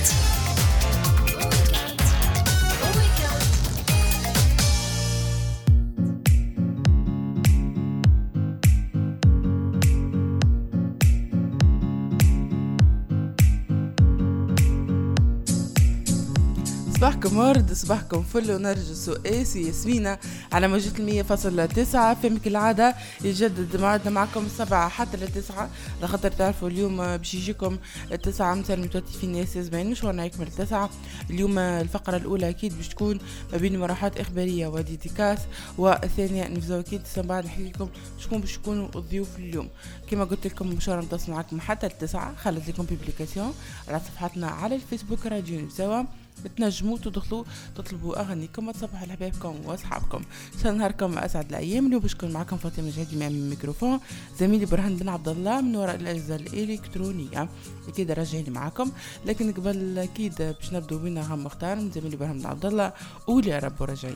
صباحكم ورد، صباحكم فل ونرجس وقاسي ياسمينة على موجة 100.9 فم كالعادة. يجدد موعدنا معكم 7 حتى ل9 لخاطر تعرفوا اليوم باش يجيكم 9 مثل متوتفين ياس زباين مشوارنا يكمل 9. اليوم الفقرة الأولى أكيد باش تكون ما بين مراحات إخبارية وديديكاس، والثانية نفزو أكيد بعد نحكي لكم شكون باش يكونوا الضيوف اليوم. كما قلت لكم مشوار نتواصل معكم حتى ل9. خلت لكم بيبليكاسيون على صفحاتنا على الفيسبوك راديو نفزو، بتنجموا تدخلوا تطلبوا اغانيكم وتصبحوا لحبايبكم واصحابكم. شان نهاركم اسعد الايام. اليوم باش نكون معكم فاطمه جهدي من الميكروفون، زميلي برهان بن عبد الله من وراء الاجهزه الالكترونيه. اكيد راجعين معكم، لكن قبل اكيد باش نبداو بينا غم مختار من زميلي برهان بن عبد الله. قول يا رب وراجعين.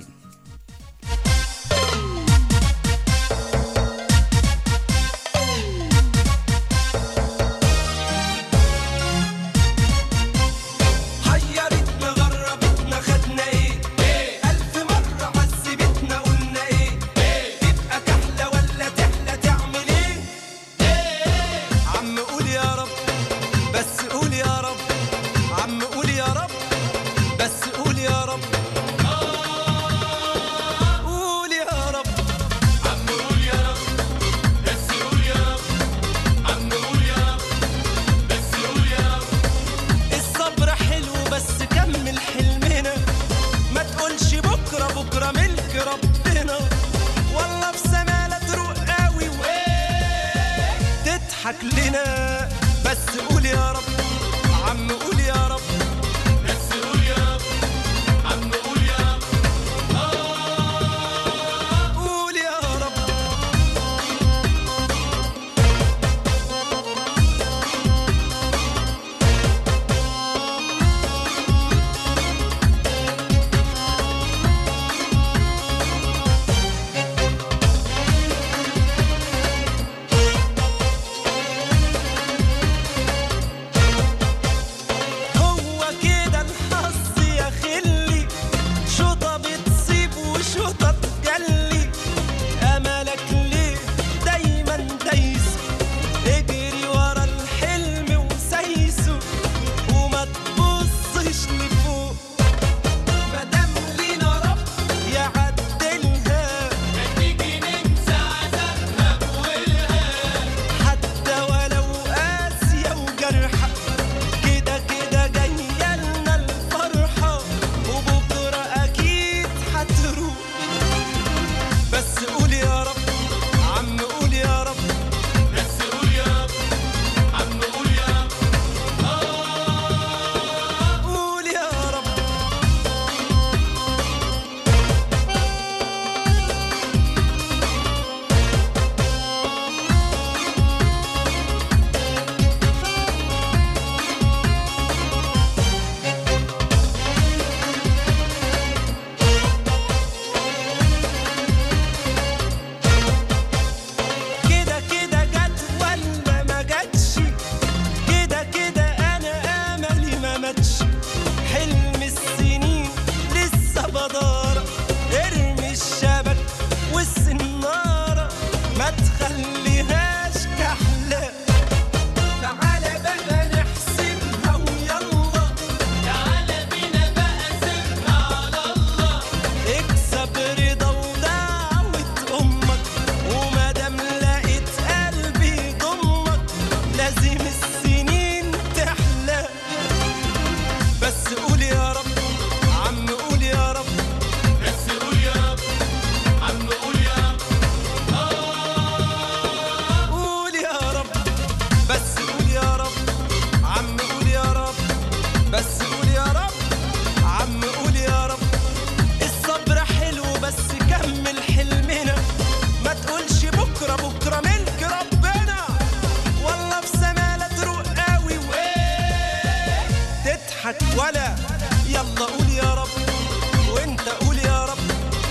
ولا يلا قول يا رب، وانت قول يا رب،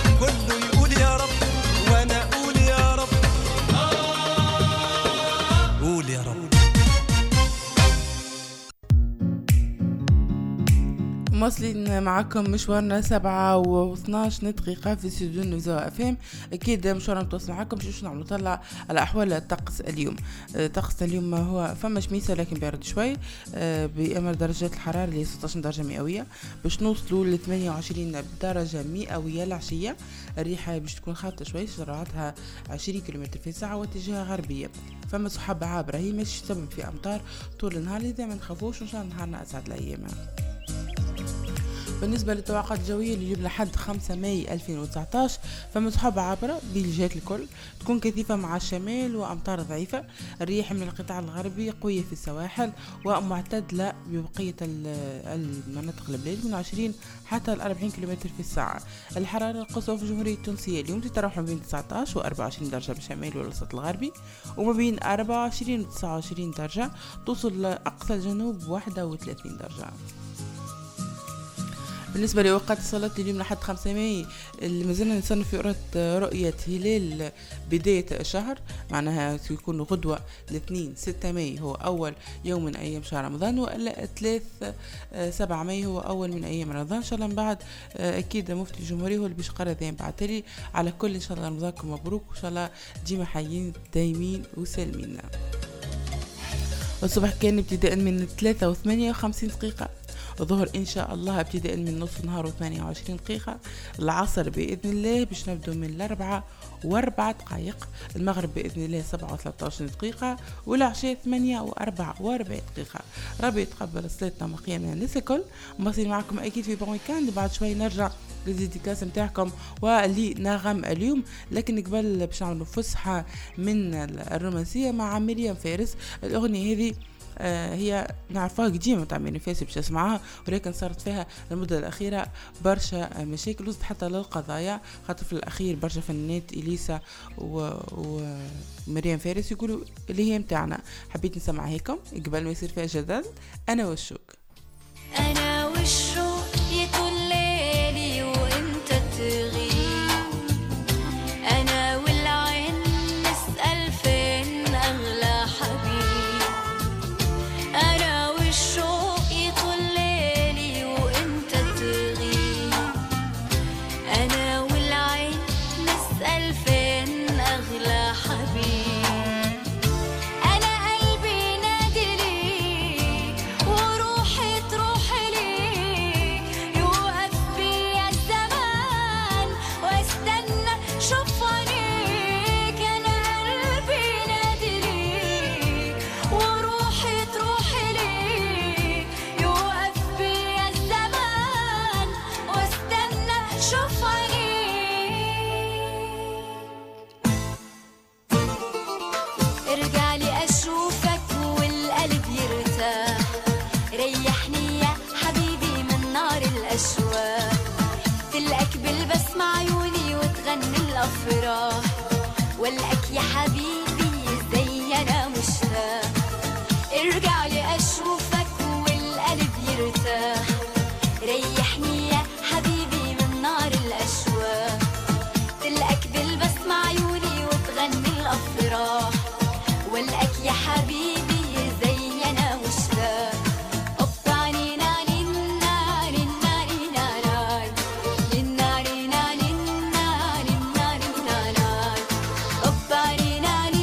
كله يقول يا رب، وانا قول يا رب، قول يا رب. مواصلين معكم مشوارنا 7:12 دقيقة في استوديو نزوة أفهم. أكيد مشوارنا متواصل معكم. شو نعمل نطلع على أحوال الطقس اليوم. طقس اليوم هو فما شميسة لكن بارد شوي، بأمر درجات الحرارة اللي 16 درجة مئوية، باش نوصلوا ل 28 درجة مئوية العشية. الريحة باش تكون خاطة شوي، سرعتها 20 كيلومتر في الساعة واتجاهها غربية. فما سحاب عابرة هي مش سبب في أمطار طول النهار، إذا ما نخافوش إن شاء الله نهارنا أسعد الأيام. بالنسبة للتوقعات الجوية لليوم لحد 5 ماي 2019 فما سحاب عابرة بالجهات الكل، تكون كثيفة مع الشمال وأمطار ضعيفة. الرياح من القطاع الغربي قوية في السواحل ومعتدلة ببقية المناطق البلاد من 20 حتى 40 كيلومتر في الساعة. الحرارة القصوى في الجمهورية التونسية اليوم تتراوح ما بين 19 و 24 درجة بالشمال والوسط الغربي، وما بين 24 و 29 درجة، توصل لأقصى الجنوب 31 درجة. بالنسبة لأوقات الصلاة اليوم لحد 5 ماي اللي مازلنا نصنف في رؤية هلال بداية الشهر، معناها سيكون غدوة الاثنين 6 ماي هو أول يوم من أيام شهر رمضان، وإلا 3 7 ماي هو أول من أيام رمضان. إن شاء الله من بعد أكيد مفتي الجمهورية هو اللي باش قرر ذين بعتلي على كل. إن شاء الله رمضانكم مبروك، وإن شاء الله ديما حيين دايمين وسالمين. الصبح كان ابتداء من 3 و58 دقيقة، الظهر إن شاء الله ابتداء من نصف نهار و28 دقيقة، العصر بإذن الله باش نبدو من 4 و4 دقائق، المغرب بإذن الله 7 و13 دقيقة، والعشاء 8 و44 دقيقة. ربي يتقبل صلاتنا وقيامنا الناس الكل. مواصلين معكم أكيد في بون ويكاند، بعد شوي نرجع للديديكاس متاعكم ولنغم اليوم، لكن قبل باش نعملوا فسحة من الرومانسية مع مريم فارس. الأغنية هذه هي نعرفها قديمة متاع مريم فارس باش اسمعها، ولكن صارت فيها المدة الأخيرة برشا مشاكل وصلت حتى للقضايا، خاطر في الأخير برشا فنانات إليسا ومريم فارس يقولوا اللي هي متاعنا. حبيت نسمع هيكم قبل ما يصير فيها جدل. أنا والشوق يطول ليلي وانت تغيب، أنا والعين نسأل فين أغلى حبيب. أنا والشوق يطول ليلي وانت تغيب، أنا والعين نسأل فين أغلى حبيب. أنا قلبي نادي ليك وروحي تروح ليك، يوقف بيا الزمان واستنى شوف عينيك. أنا قلبي نادي ليك وروحي تروح ليك، يوقف بيا الزمان واستنى شوف عينيك. ارجع لي اشوفك والقلب يرتاح، ريحني يا حبيبي من نار الاشواق، تلقاك بالبسمة عيوني وتغني الافراح، والقاك يا حبيبي زي انا مشتاق. ارجع لي اشوفك والقلب يرتاح، ريحني يا حبيبي من نار الاشواق، تلقاك بالبسمة عيوني وتغني الافراح، والقاك يا حبيبي زي انا مشتاق. Bye.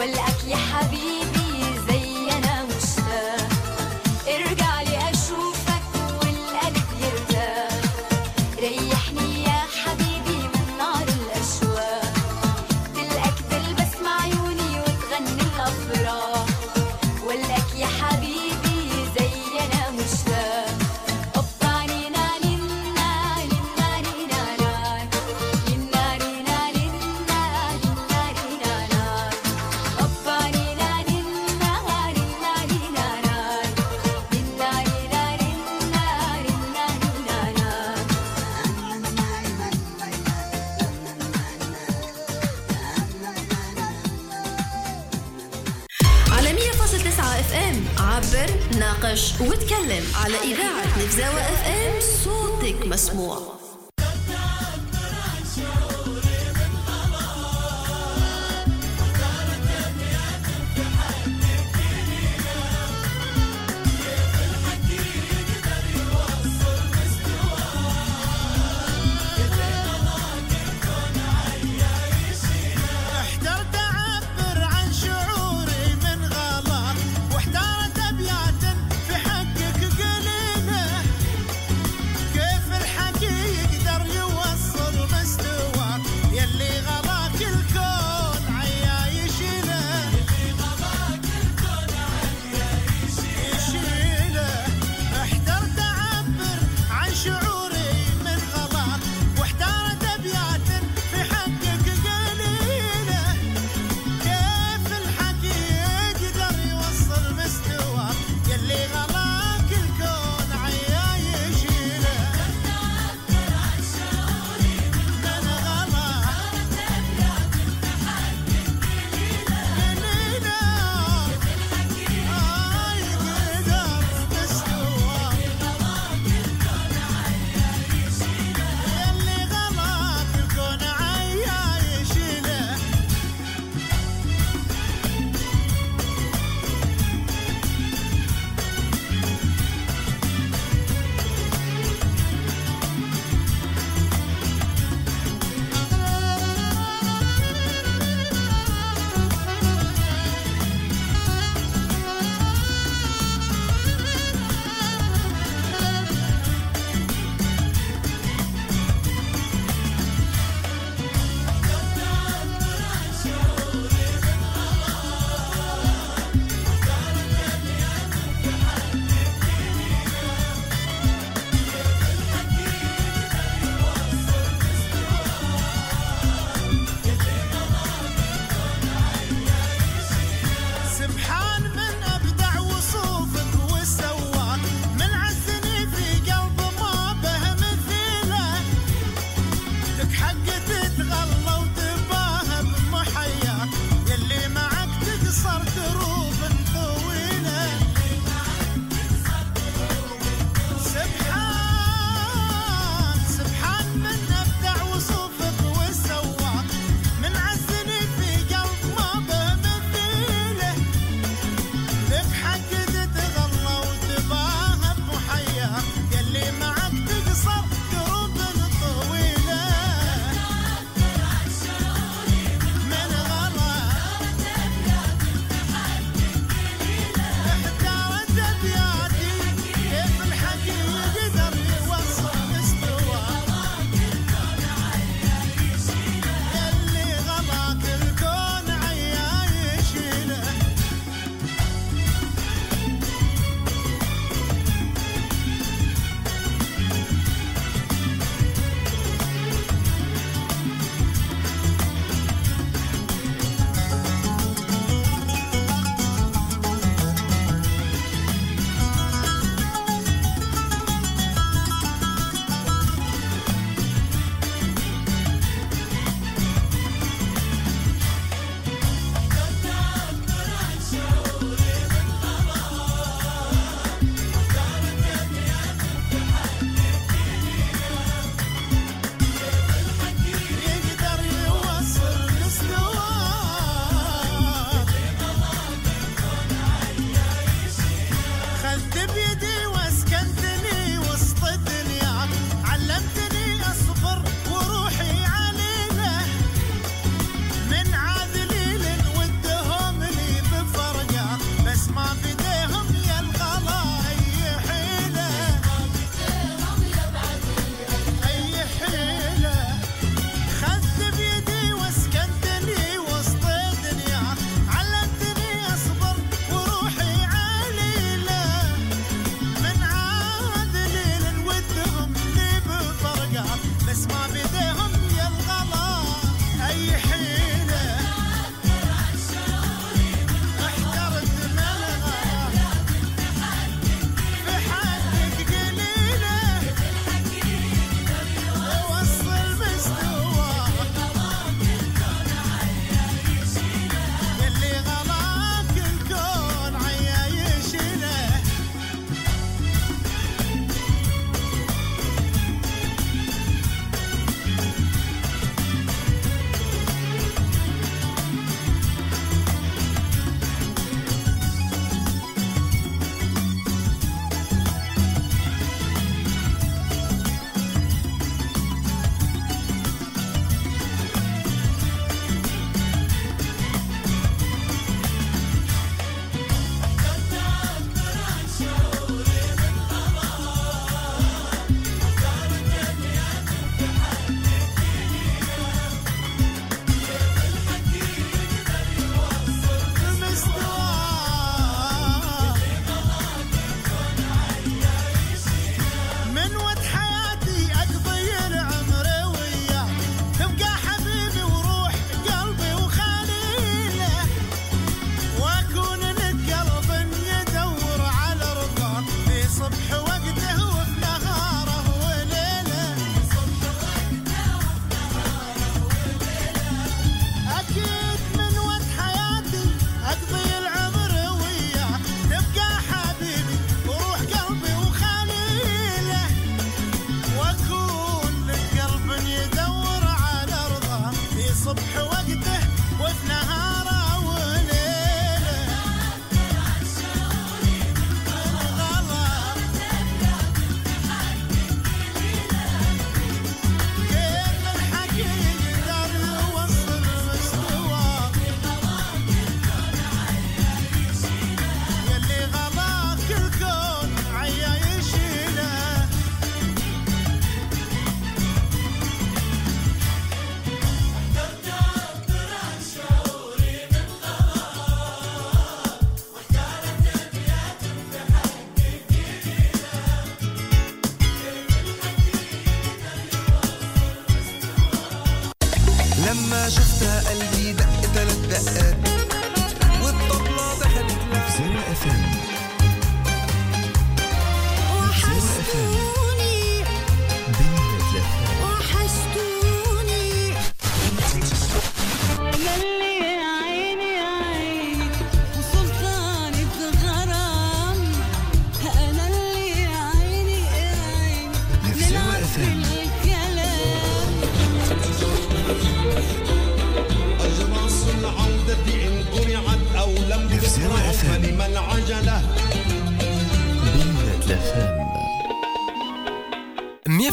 والقاك يا حبيبي زي أنا مشتاق ارجع لي أشوفك والقلب يرتاح ريحني يا حبيبي من نار الأشواق تلقاك تلبس مع عيوني وتغني الأفراح والقاك يا حبيبي زي أنا مشتاق عبر ناقش وتكلم على إذاعة نفزاوة اف ام صوتك مسموع في حقك قليله كيف الحقيقة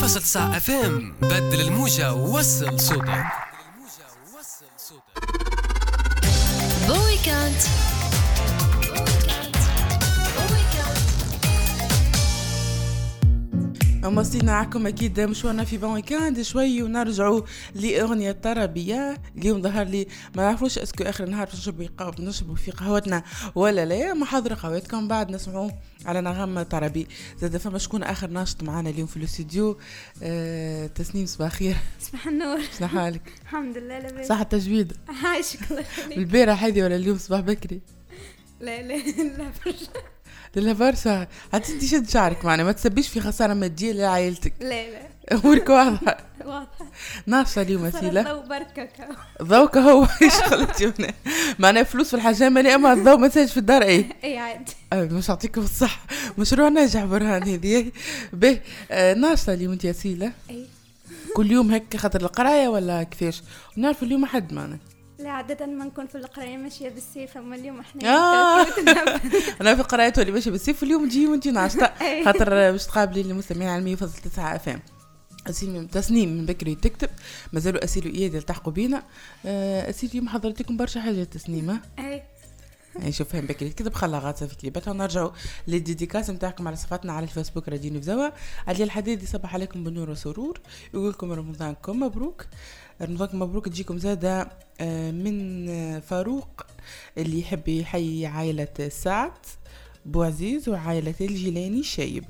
100.9 FM. بدل الموجة ووصل صوتك. بون ويكاند. مواصلين معكم اكيد مشوارنا في بون ويكاند شوي ونرجعوا لاغنيه طربيه. اليوم ظهر لي ما نعرفوش اسكو اخر النهار نشربوا في قهوتنا ولا لا. محاضره قهوتكم بعد نسمعوا على نغم طربي. زاد فما شكون اخر ناشط معنا اليوم في الاستوديو؟ تسنيم صباح خير. صباح النور. شنو حالك؟ الحمد لله لاباس. صح التجويد؟ عايشك الله يخليك. البارح هذه ولا اليوم صباح بكري؟ لا برشا. لا برشا. عاد انت شد شعرك معنا ما تسبيش في خساره ماديه لعائلتك. لا امورك واضحه. واضحه. ناقصه اليوم اسيله. الضوء بركه ضوك هو ايش خلتي هنا معنا فلوس في الحجامه لي اما الضوء ما تسالش في الدار اي عادي. مش يعطيكم الصحه. مشروع ناجح برهان هذه به. ناقصه اليوم انت اسيله. اي كل يوم هيك خاطر القرايه ولا كيفاش؟ نعرف اليوم حد معنا. لا عادة ما نكون في القراية ماشية بالسيف. أما اليوم احنا أنا في قراية اللي ماشية بالسيف اليوم تجي وانتي ناشطة خاطر باش تقابلي المستمعين على 100.9 FM. تسنيم من بكري تكتب مازالوا أسيل وإياد يلتحقوا بينا. أسيل اليوم حضرتكم برشا حاجات تسنيمة. أي شوف فهم بكري كذا بخلاغات في كليباتها. ونرجعوا للديديكاس متاعكم على صفاتنا على الفيسبوك راديو نفزوا. علي الحديدي صباح عليكم بالنور وسرور يقول لكم رمضانكم مبروك. رمضانكم مبروك تجيكم زادة من فاروق اللي يحب يحيي عائلة سعد بوعزيز وعائلة الجيلاني شايب.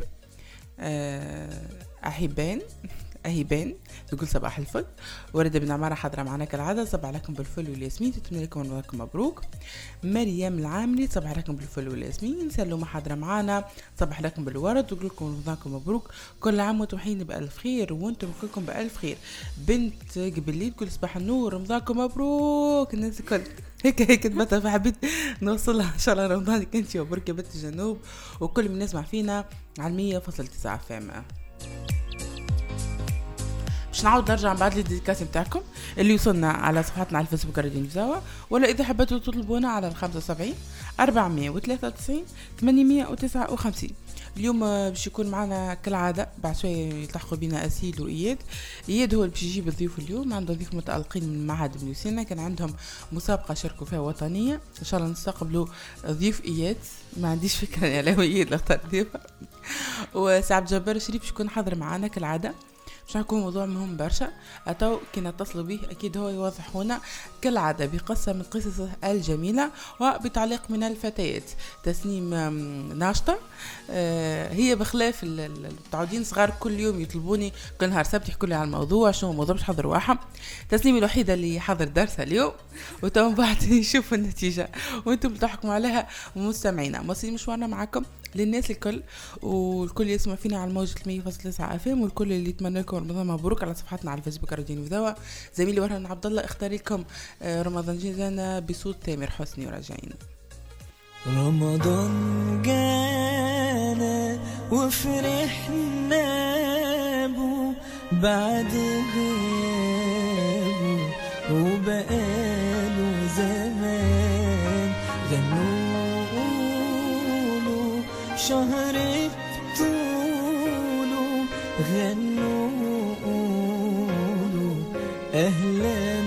أهيبان تقول صباح الفل. ورد بن عمارة حاضرة معنا كالعادة صباح لكم بالفل والياسمين تتمنى لكم رمضانكم مبروك. مريم العاملي صباح لكم بالفل والياسمين. سلومة حاضرة معنا صباح لكم بالورد تقول لكم رمضانكم مبروك كل عام وانتم حين بألف خير وانتم كلكم بألف خير. بنت قبلي تقول صباح النور رمضانكم مبروك. الناس الكل هيك تبطل فحبيت نوصلها ان شاء الله رمضانك انت وبرك يا بنت الجنوب وكل من الناس مع فينا على 100.9 FM. باش نعاود نرجع بعد الديديكاس نتاعكم اللي وصلنا على صفحتنا على الفيسبوك راديو نفزوا. ولا اذا حبيتوا تطلبونا على 75 493 859. اليوم باش يكون معنا كالعاده بعد شويه يلتحقوا بنا اسيل واياد. اياد هو اللي باش يجيب الضيوف اليوم. عنده ضيوف متالقين من معهد بن يوسينا كان عندهم مسابقه شاركوا فيها وطنيه. ان شاء الله نستقبلوا ضيوف اياد. ما عنديش فكره يعني هو اياد اللي اختار ضيوف. وسعد جبار الشريف باش يكون حاضر معنا كالعاده. باش نحكوا موضوع مهم برشا. أتو كي نتصلوا به أكيد هو يوضح هنا كالعادة بقصة من قصصه الجميلة وبتعليق من الفتيات. تسنيم ناشطة. هي بخلاف المتعودين صغار كل يوم يطلبوني كل نهار سبت يحكوا لي على الموضوع شنو الموضوع باش حضر واحد. تسنيم الوحيدة اللي حضر درسها اليوم وتو بعد يشوفوا النتيجة وانتم تحكموا عليها مستمعينا. مواصلين مشوارنا معكم للناس الكل والكل يسمع فينا على الموجة 100.9 FM والكل اللي يتمنى لكم رمضان مبروك على صفحتنا على الفيسبوك راديو نفزوا. زميلي ورهان عبد الله اختار لكم رمضان جانا بصوت تامر حسني وراجعين. رمضان جانا وفرحنا بو بعد غيابه وبقاله زمان غنوا شهر بطوله غنوا أهلا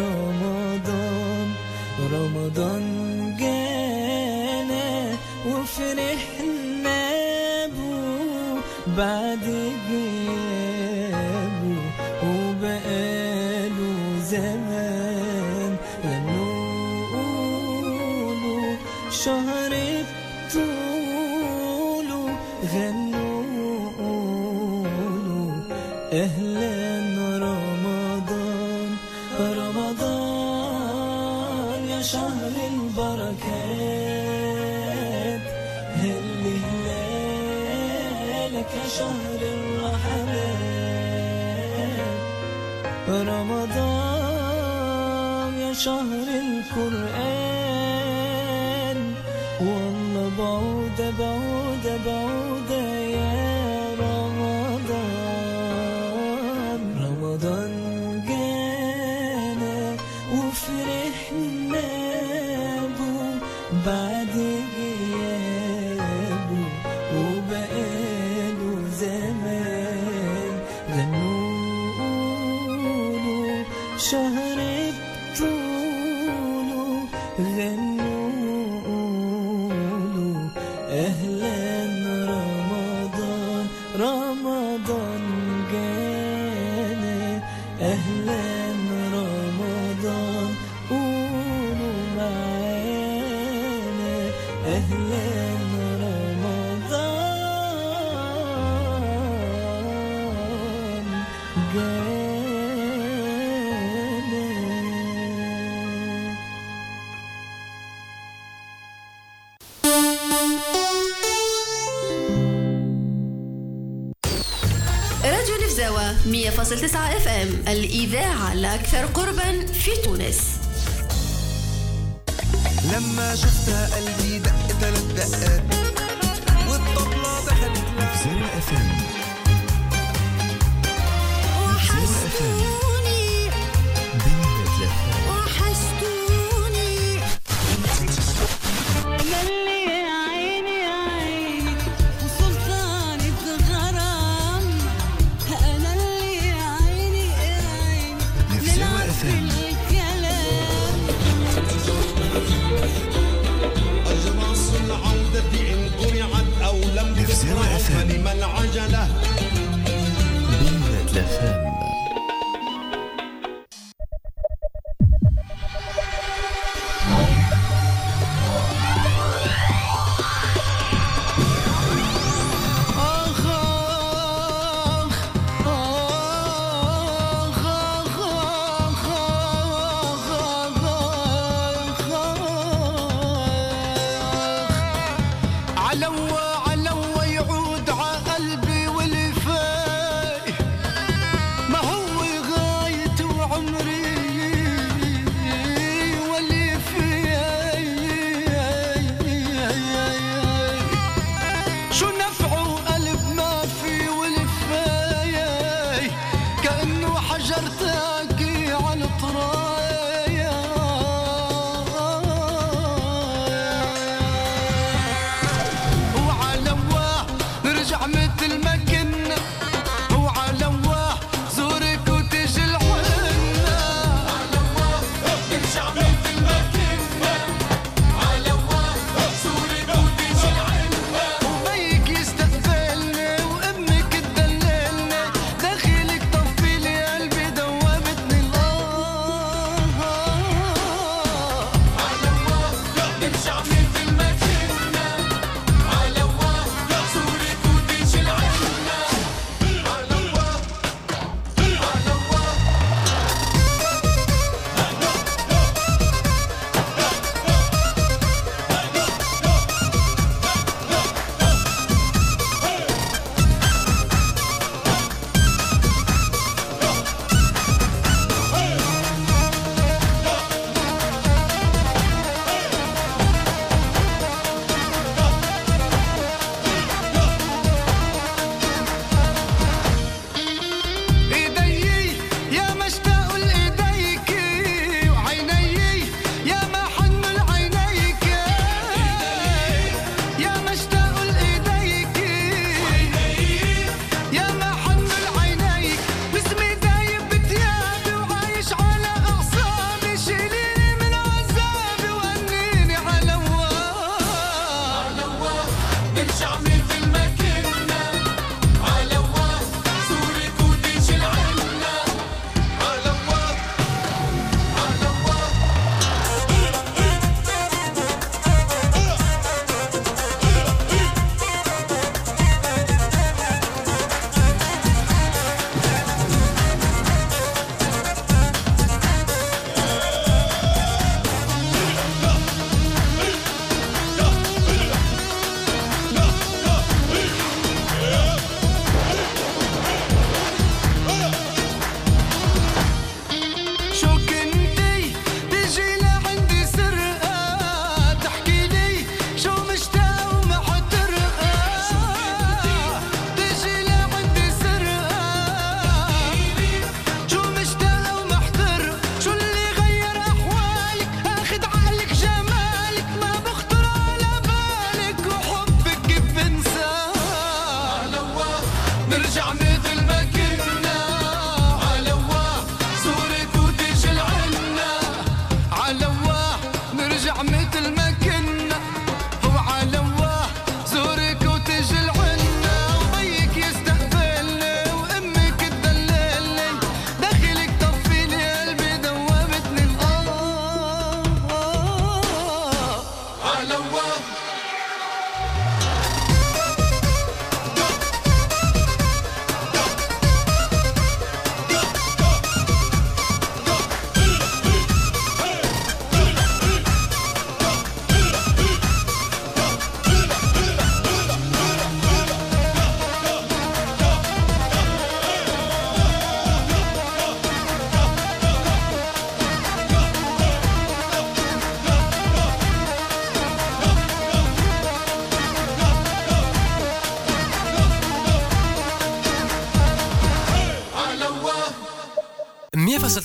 رمضان جانا وفرحنا بو بعد غيابه وبقاله زمان غنوا شهر بطوله غنوا أهلا رمضان يا شهر البركات هل هلالك يا شهر الرحمات رمضان يا شهر القرآن والله بعودة بعودة بعودة يا رمضان جانا وفرحنا بو بعد غيابه وبقاله زمان أهلا رمضان رمضان جانا أهلا رمضان قولوا معانا أهلا رمضان جانا. راديو نفزاوة 100.9 اف ام، الإذاعة الأكثر قربا في تونس. لما شفتها قلبي دق 3 دقات والطبلة دخلت نفزاوة اف ام. وحشتوني وحشتوني للي عيني عيني وسلطانة غرام أنا اللي عيني عيني نفزاوة اف ام. الكلام أجراس العودة إن قرعت أو لم نفزاوة تقرع اف ام. فلمن عجلة بنت لفام. علوة يعود ع قلبي والفاي ما هو غاية وعمري واللي شو نفعه قلب ما في والفاي كأنه حجر تاقي على الطرايا وعلواه نرجع مثل ما كنا وعلواه زورك وتجي العنا علواه نرجع مثل ما كنا علواه زورك وتجي العنا وبيك يستقبلني وامك تدللني داخلك طفي لي قلبي دوبتني الله علواه نرجع مثل ما كنا علواه زورك وتجي العنا علواه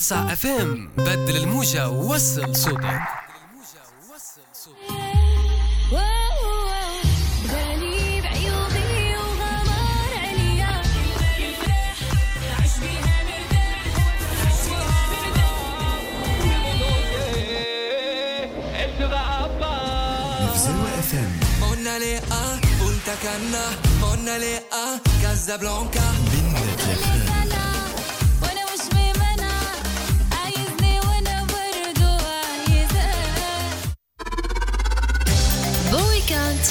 9 FM. بدل الموجة ووصل صوتك. غالي بعيوبي وغمار عليا الفرح عش بيها مرتاح عش بيها مرتاح نفزوة FM. Monalea, Punta Cana, Monalea, Casablanca. بنت الأفلام. وانا مش بمنع عايزني وانا برضو عايزة بون ويكاند.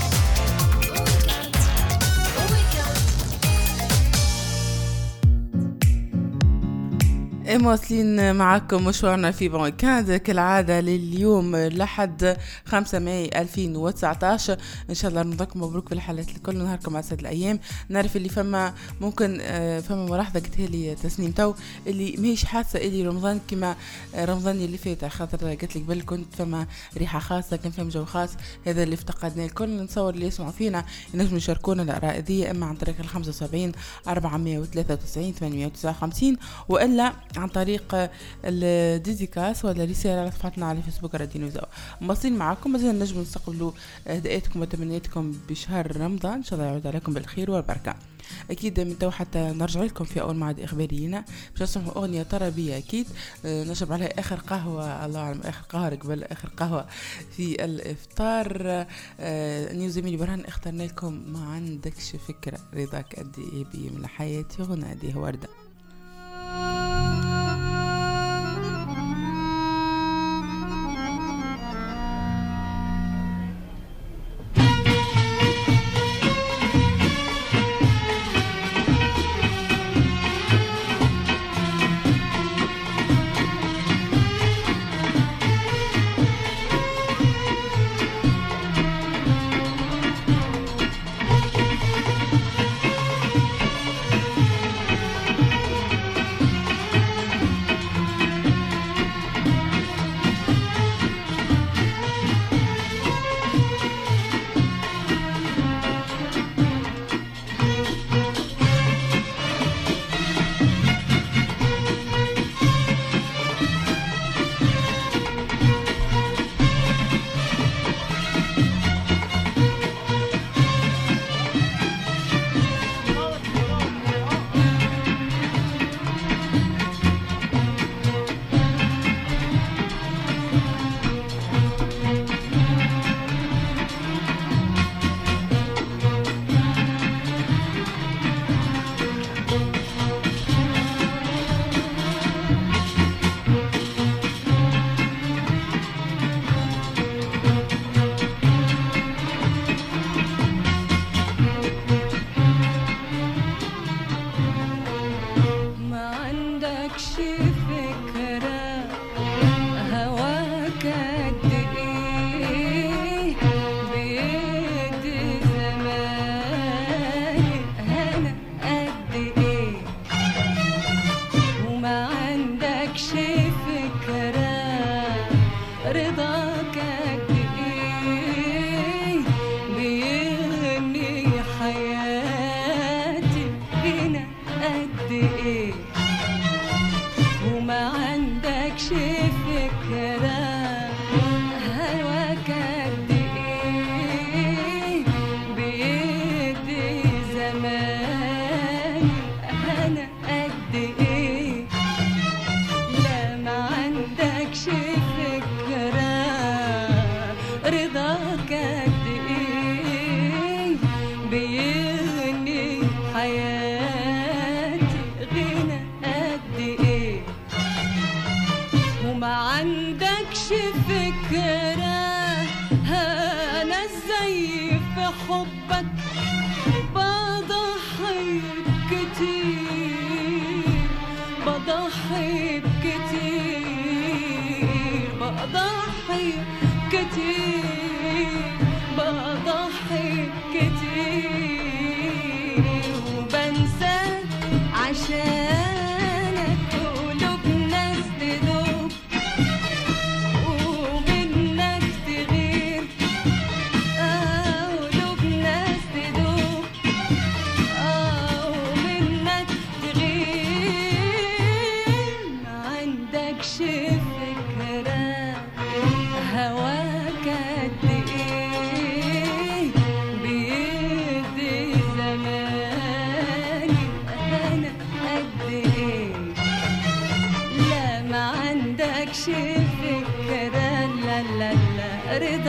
مواصلين معكم مشوارنا في بون ويكاند كالعادة لليوم لحد 5 ماي 2019. إن شاء الله رمضانكم مبروك بالحالات الكل، نهاركم عسد الأيام. نعرف اللي فما ممكن فما ملاحظة قلتها لي تسنيم تو اللي ماهيش حاسة اللي رمضان كما رمضان اللي فات، خاطر قلت لك بل كنت فما ريحة خاصة، كان فما جو خاص، هذا اللي افتقدناه الكل. نتصور اللي يسمعوا فينا ينجموا يشاركونا الآراء دي إما عن طريق 75 493 859 وإلا عن طريق الديزيكاس ولا رسالة على صفحتنا على فيسبوك راديو نوزاو. مواصلين معكم، مازال نجم نستقبلوا هداياتكم وتمنياتكم بشهر رمضان، إن شاء الله يعود عليكم بالخير والبركة. أكيد من تو حتى نرجع لكم في أول معاد إخبارينا باش نسمعوا أغنية طربية أكيد نشرب عليها آخر قهوة، الله أعلم آخر قهوة قبل آخر قهوة في الإفطار. نيو زميلي برهان اخترنا لكم ما عندكش فكرة رضاك قد إيه بي من حياتي غنادي وردة.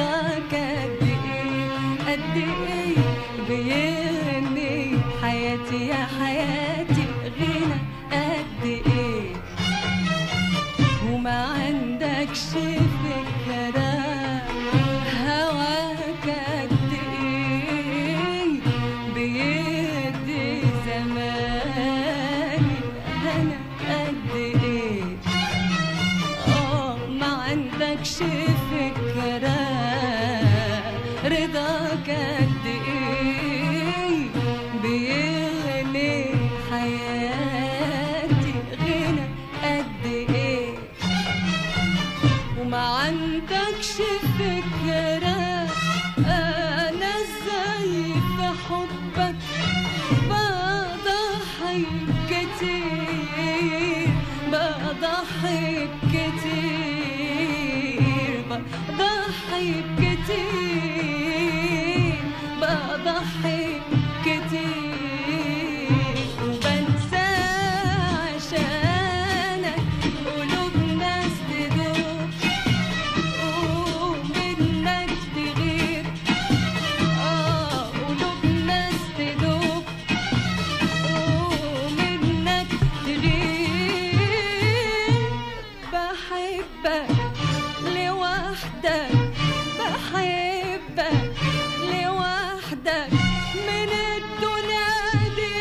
رضاك قد ايه قد ايه بيغني حياتي يا حياتي غنى قد ايه وما عندكش فكرة هواك قد ايه بيدي زماني انا قد ايه ما عندكش فكرة رضاك قد ايه بيغني حياتي غنى قد ايه وما عندكش فكرة انا ازاي في حبك بضحي كتير بضحي كتير بضحي كتير بضحي كتير وبنسى عشانك قلوب ناس تدوب ومنك تغير قلوب ناس تدوب ومنك تغير بحبك لوحدك بحبك لوحدك من الدنيا دي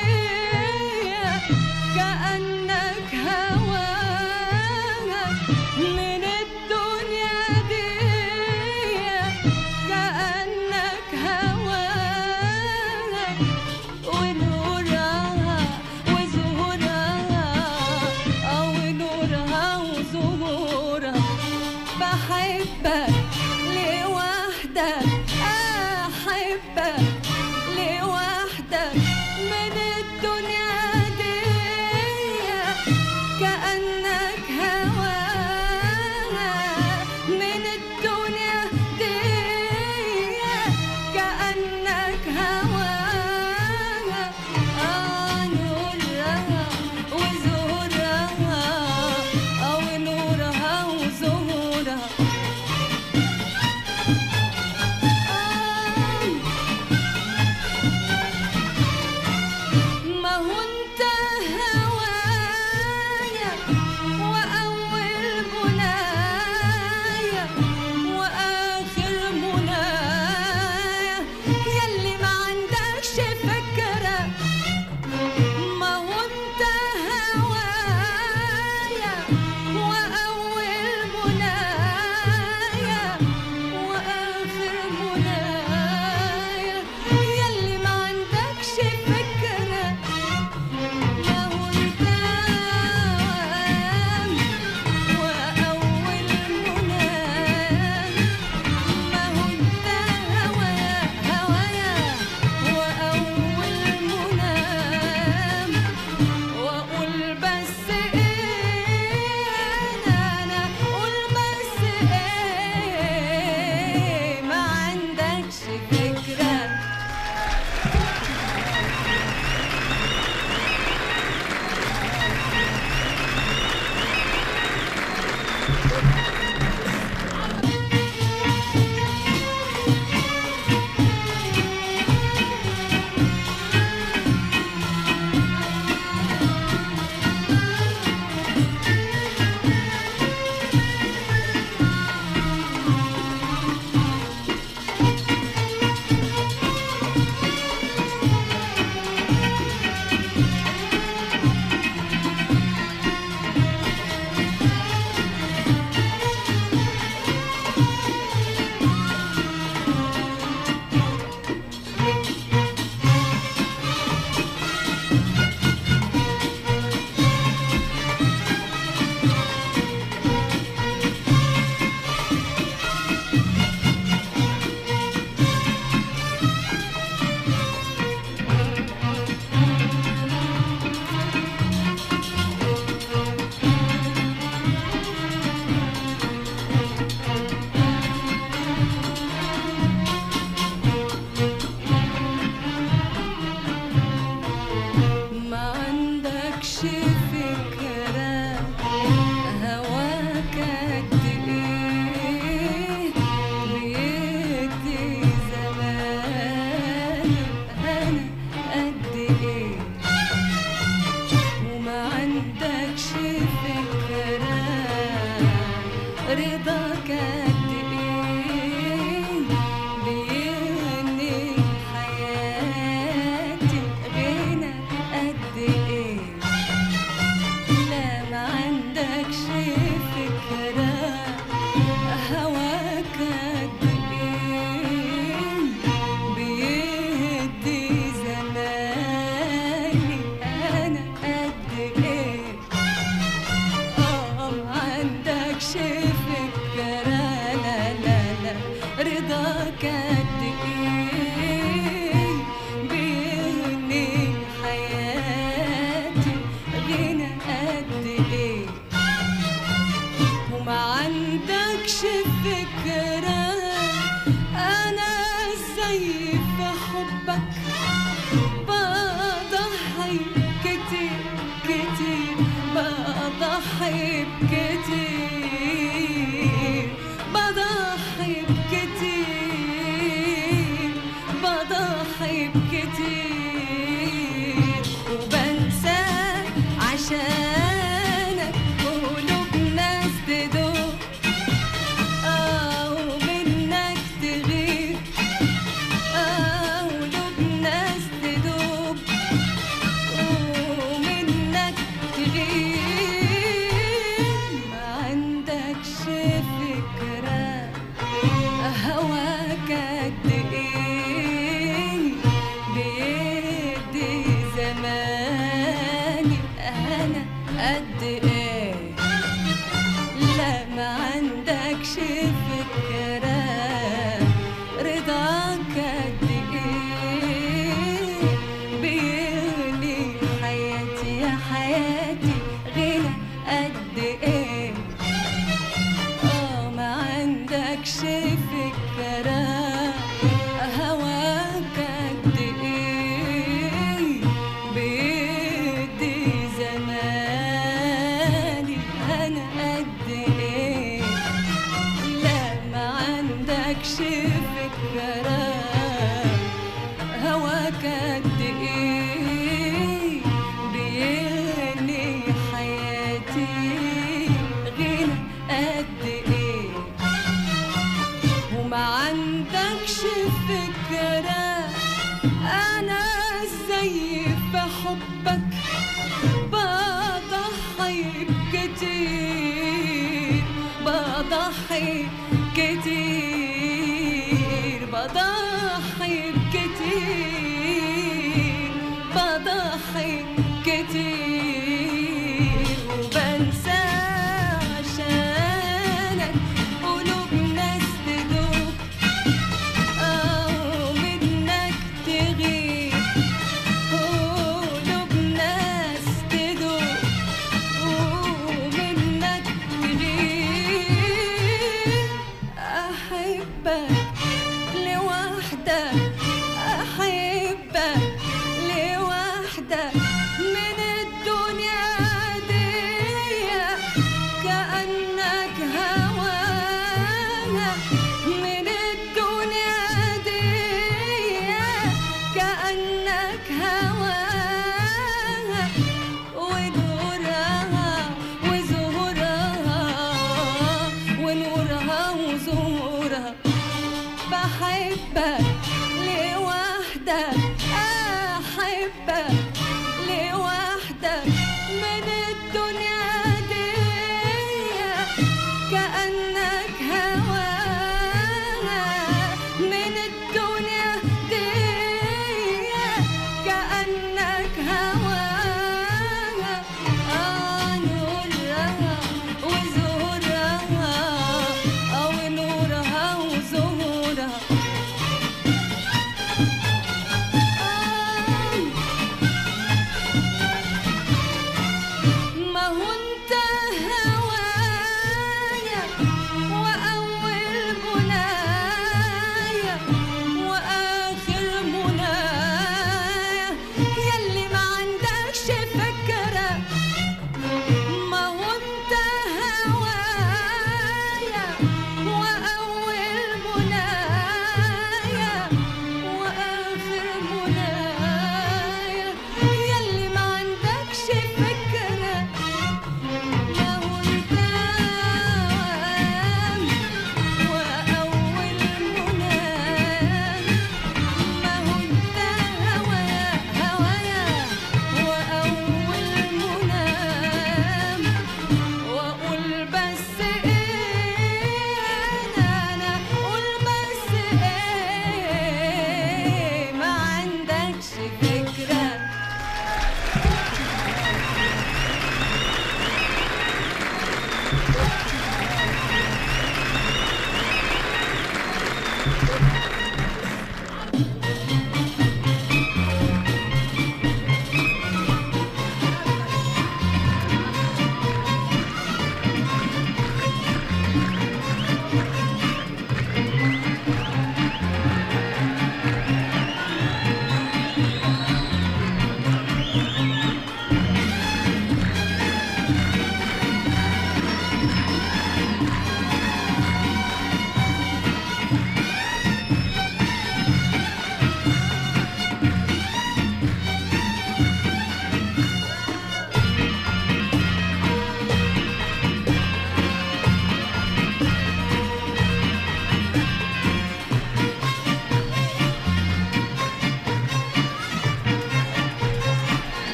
كأنك هواها من الدنيا دي كأنك هواها ونورها وزهورها أو نورها وزهورها بحبك لوحدك أحبك لوحدك من الدنيا دي كأنك هواها من الدنيا دي كأنك هواها نورها وزهورها أو نورها وزهورها ما هو انت هوايا وأول منايا وآخر منايا يلي ما عندكش فكرة ما هو انت هوايا وأول منايا وآخر منايا يلي ما عندكش فكرة ما هو انت وأول منايا ما هو انت هوايا وأول منام وأقول بس ايه أنا أقول بس ايه ما عندكش فكرة عشانك قلوب ناس تدوب ومنك تغيب قلوب ناس تدوب ومنك تغيب ما عندكش فكرة هواك قد ايه بيدي زماني انا قد ايه لا ما عندكش فكرة رضاك قد ايه بيغلي حياتي يا حياتي غنى قد ايه ما عندكش فكرة هواك قد ايه بيدي زماني انا قد ايه لا ما عندكش فكرة هواك قد ايه بيغني حياتي غنى قد ايه وما عندكش فكرة انا ازاي في حبك بضحي كتير بضحي كتير بضحي كتير بضحي كتير وبنسى عشانك قلوب ناس تدوب ومنك تغيب قلوب ناس تدوب ومنك تغيب أحبك لوحدك أحبك لوحدك من الدنيا دي كأنك هواها من الدنيا دي كأنك هواها ونورها وزهورها ونورها وزهورها بحبك لوحدك أحبك لوحدك من الدنيا دي كأنك هواها من الدنيا دي كأنك هواها نورها وزهورها ونورها وزهورها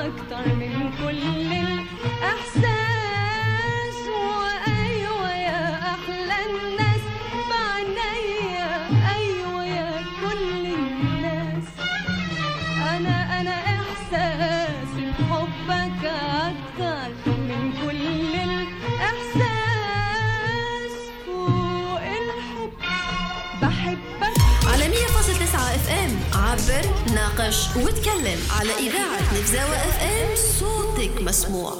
أكتر من كل الإحساس. وأيوة يا أحلى الناس بعنايا، أيوة يا كل الناس. أنا إحساسي بحبك أكتر من كل الإحساس. فوق الحب بحبك. على 100.9 اف ام عبر، ناقش وتكلم. على إذاعة نفزاوة اف ام، صوتك مسموع.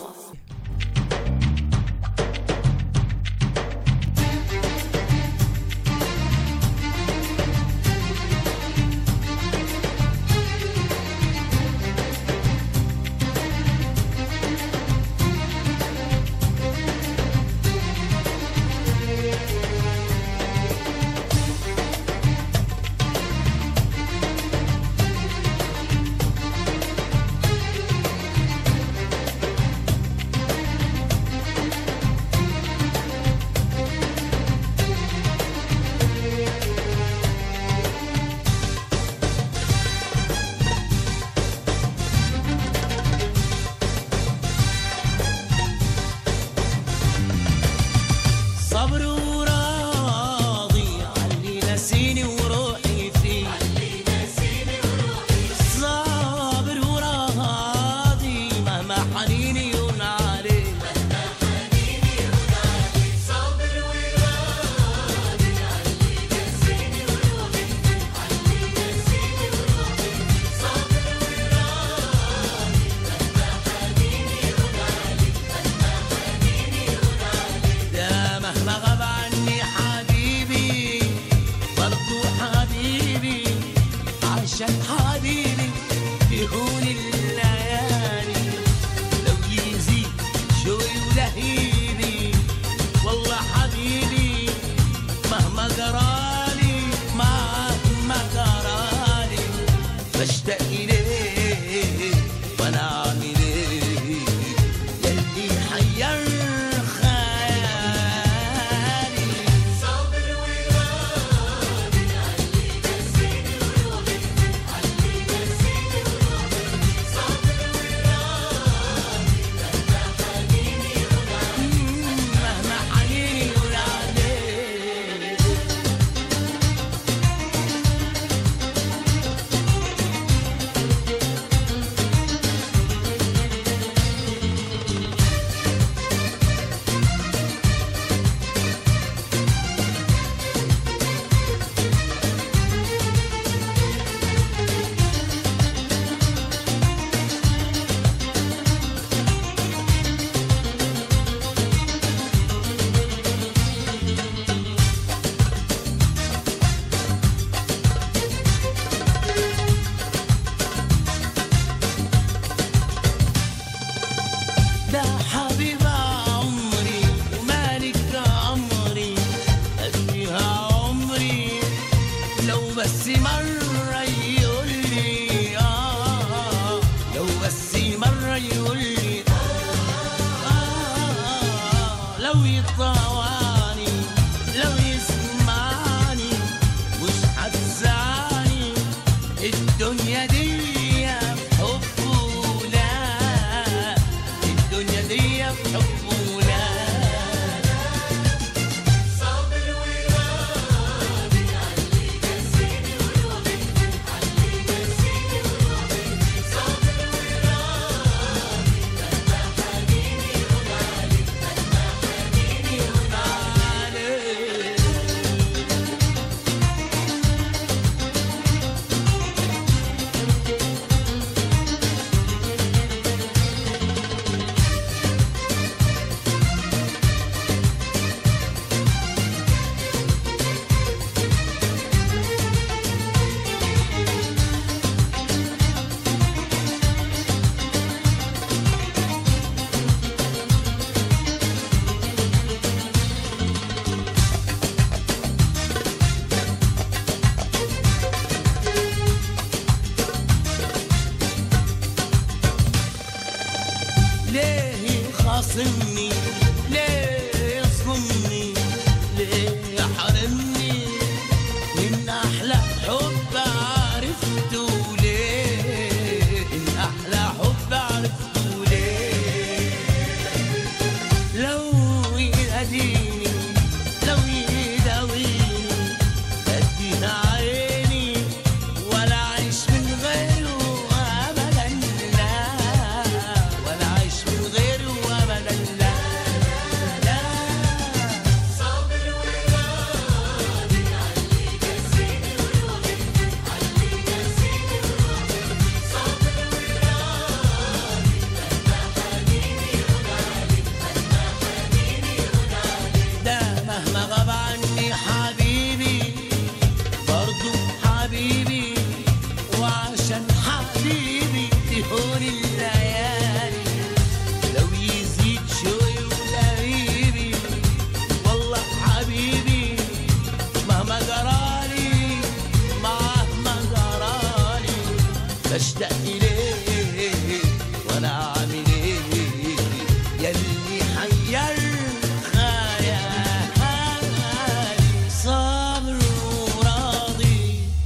خاصمني ليه يصدمني ليه حرمني من أحلى حب عرفته ليه من أحلى حب عرفته الليالي لو يزيد شوي وقريبي والله حبيبي مهما جرالي مهما جرالي بشتاق إليه وأنا أعمل إيه يلي حير خيالي صابر وراضي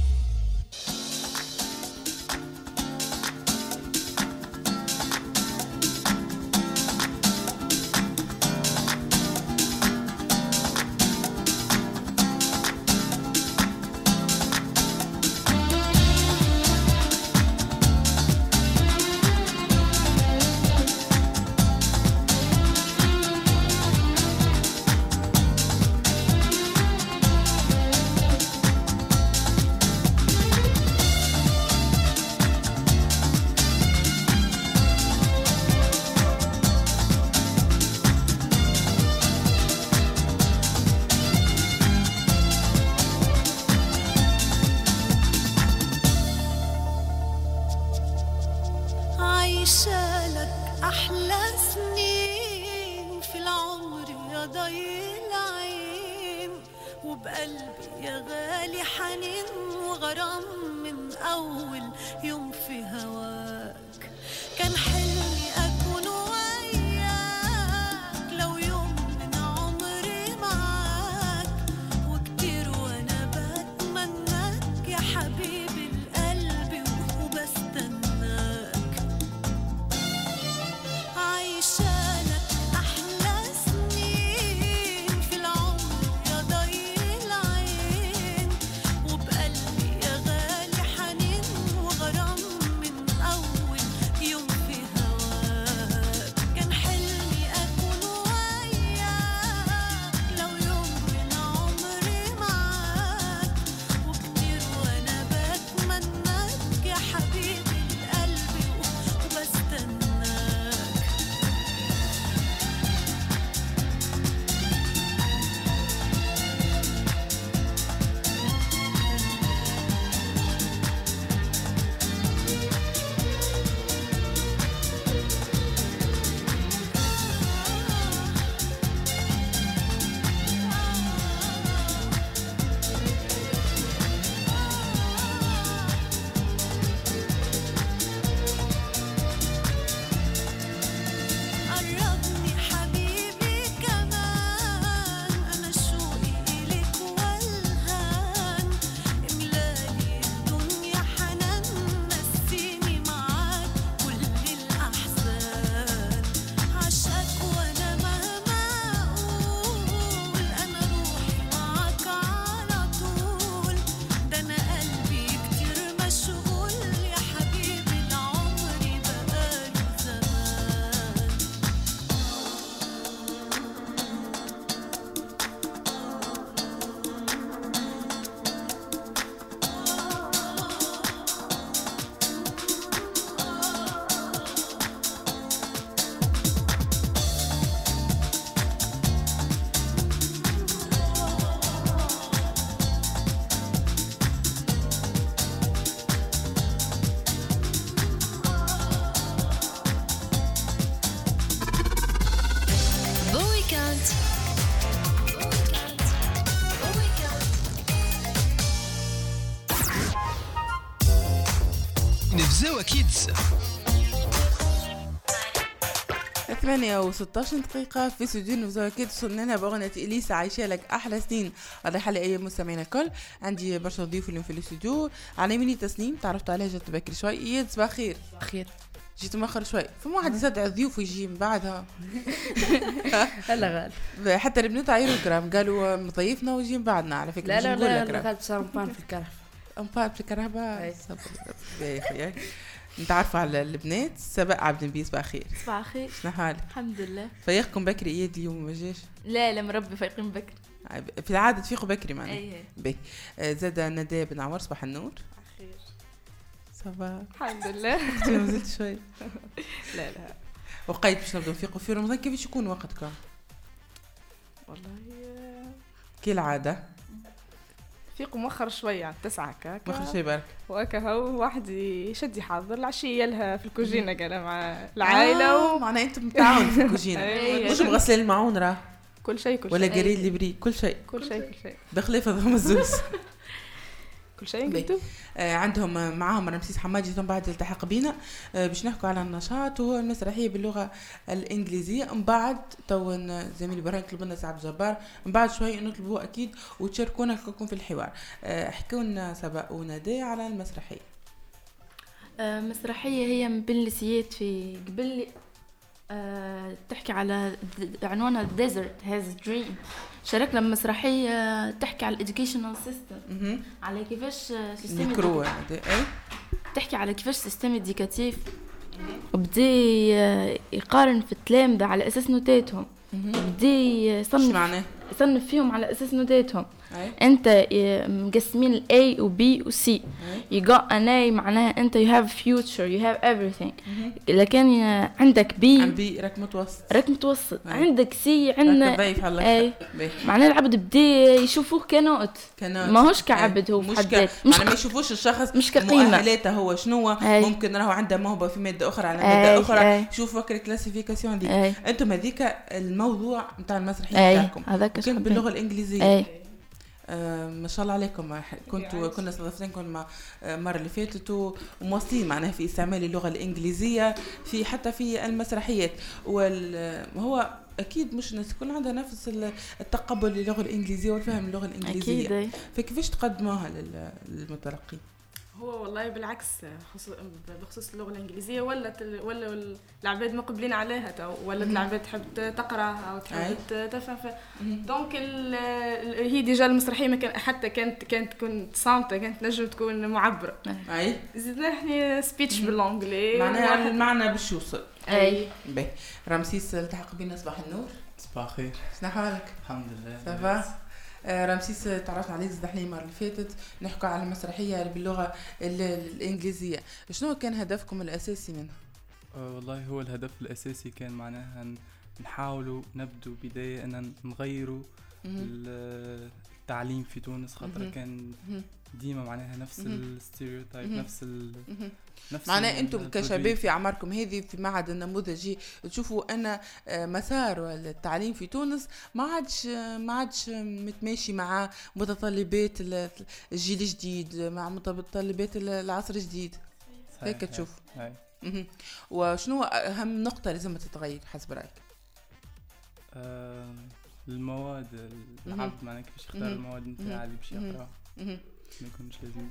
عايشة لك أحلى سنين في العمر يا ضي العين وبقلبي يا غالي حنين وغرام من أول يوم في هواك كان حلمي أكون وياك لو يوم من عمري معاك وكتير وأنا بتمناك يا حبيبي القلب وبستناك عايشة لك أحلى سنين في العمر يا ضي العين وبقلبي يا غالي حنين وغرام من أول يوم في هواك كان حلمي أكون وياك لو يوم من عمري معاك وكتير وأنا بتمناك يا حبيبي القلب وبستناك قربني حبيبي كمان أنا شوقي إليك والهان إملالي الدنيا حنان نسيني معاك كل الأحزان عشقك وأنا مهما أقول أنا روحي معاك على طول ده أنا قلبي كتير مشغول يا حبيبي العمر بقاله زمان Bon week-end. نفزاوة كيدز 8 و16 دقيقة في استوديو نفزاوة كيدز وصلنا لنا بأغنية إليسا عايشة لك أحلى سنين. الله يحلي أيام مستمعينا الكل. عندي برشا ضيوف اليوم في الاستوديو. على يميني تسنيم تعرفت عليها جات بكري شوي. إياد صباح خير. خير جيت مؤخر شوي. فما واحد يصدع الضيوف ويجي من بعدها. هلا غال حتى البنات عيروا كرام قالوا مضيفنا ويجي من بعدنا على فكرة. لا لا لا غال صار مبان في الكرف مبان في الكهرباء. يا أخي نتعرفوا على البنات. سبق عبد النبي صباح خير. صباح خير. شنو حالك؟ الحمد لله. فيقكم بكري اياد اليوم ما جاش؟ لا مربي فايقين بكري. في العاده تفيقوا بكري معنا. اي بك. زاد ندى بن عمر صباح النور. خير. صباح. الحمد لله. ما زلت شوي. لا وقيت باش نبداو نفيقوا في رمضان. كيفاش يكون وقتكم؟ والله كالعاده فيق مؤخر شويه على 9 هكا مخرج شي برك وهكا هو واحد يشد يحضر العشيه لها في الكوجينه قال مع العائله معناها انتم متعاون في الكوجينه مش مغسلين المعون راه كل شيء ولا قريل ليبري كل شيء بخلاف هذوما الزوز كل شيء قلتوا عندهم معاهم رمسيس حمادي ثم بعد التحق بينا باش نحكوا على النشاط وهو المسرحيه باللغه الانجليزيه. من بعد تو زميلي برهان يطلب لنا سعد جبار، من بعد شوي نطلبوه اكيد وتشاركونا لكم في الحوار. احكوا لنا سبا ونادي على المسرحيه. مسرحيه هي من بلسيات في قبل تحكي على عنوانها Desert Has Dream. شاركنا بمسرحية تحكي على educational system على كيفاش سيستم تحكي على كيفاش سيستم إديكاتيف وبدي يقارن في التلامذة على أساس نوتاتهم بدي يصنف فيهم على أساس نوتاتهم. أنت مقسمين ال A و B و C. You got an A معناها أنت you have future you have everything. لكن عندك B رك متوسط عندك C عندنا A معناها العبد بدي يشوفوه كنوت ما هوش كعبد هو في حد ذاته مش ما يشوفوش الشخص مش كقيمة مؤهلاته هو شنو ممكن راهو عنده موهبة في مادة أخرى على مادة أخرى شوفوا كلاسيفيكاسيون دي. أنتم هذيك الموضوع نتاع المسرحية بتاعكم كان باللغة الإنجليزية. ما شاء الله عليكم كنا استضفتكم المره اللي فاتت ومواصلين معناها في استعمال اللغه الانجليزيه في حتى في المسرحيات وهو اكيد مش الناس كل عندها نفس التقبل للغه الانجليزيه والفهم اللغه الانجليزيه أكيد. فكيفاش تقدموها للمتلقين؟ هو والله بالعكس بخصوص اللغه الانجليزيه ولا العباد مقبلين عليها ولا العباد تحب تقراها او تحب تفهم دونك هي ديجا المسرحيه ما كان حتى كانت تكون صامته كانت نجم تكون معبره اي زدنا احنا سبيتش بالانجلي معناها المعنى باش يوصل. اي باهي رمسيس التحق بنا صباح النور. صباح الخير. شنو حالك؟ الحمد لله. صافا. رمسيس تعرفنا عليك زدحني المره اللي فاتت نحكوا على المسرحيه باللغه الانجليزيه. شنو كان هدفكم الاساسي منها؟ والله هو الهدف الاساسي كان معناها نحاولوا نبدو بدايه ان نغيروا التعليم في تونس خاطر كان ديما معناها نفس الستيريوتايب نفس معناها انتم كشباب في اعماركم هذه في معهد النموذجي تشوفوا ان مسار التعليم في تونس ما عادش متماشي مع متطلبات الجيل الجديد مع متطلبات العصر الجديد هيك تشوف. وشنو اهم نقطه لازم تتغير حسب رايك؟ المواد العبد معناها كيفاش يختار المواد نتاع اللي باش يقراها ما يكونش لازم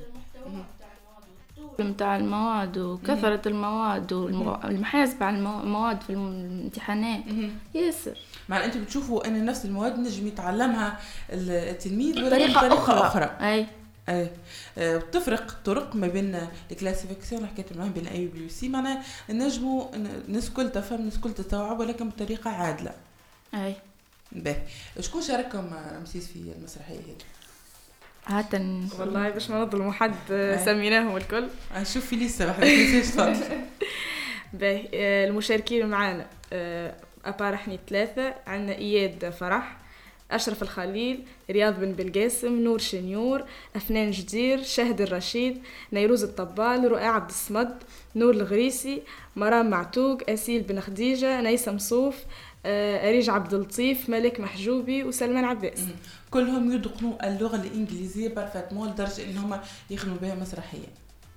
متاع المواد وكثرة المواد والمحاسبة على المواد في الامتحانات ياسر. مع انتم بتشوفوا ان نفس المواد نجم يتعلمها التلميذ بطريقة أخرى. اي تفرق طرق ما بين الكلاسيفيكاسيون اللي حكيت معاهم بين اي وبي سي معناها نجموا الناس كل تفهم الناس كل تستوعب ولكن بطريقة عادلة. اي باهي شكون شارككم رمسيس في المسرحية هذه؟ هاتن والله باش ما نظلموا حد سميناهم الكل نشوف في لسه ما حدش تفضل. باهي المشاركين معانا ابار احنا 3 عندنا اياد فرح اشرف الخليل رياض بن بلقاسم نور شنيور افنان جدير شهد الرشيد نيروز الطبال رؤى عبد الصمد نور الغريسي مرام معتوق اسيل بن خديجه نيسم صوف أريج عبد اللطيف ملك محجوبي وسلمان عباس. كلهم يدقنوا اللغة الإنجليزية بارفاتمون لدرجة إنهم يخدموا بها مسرحية.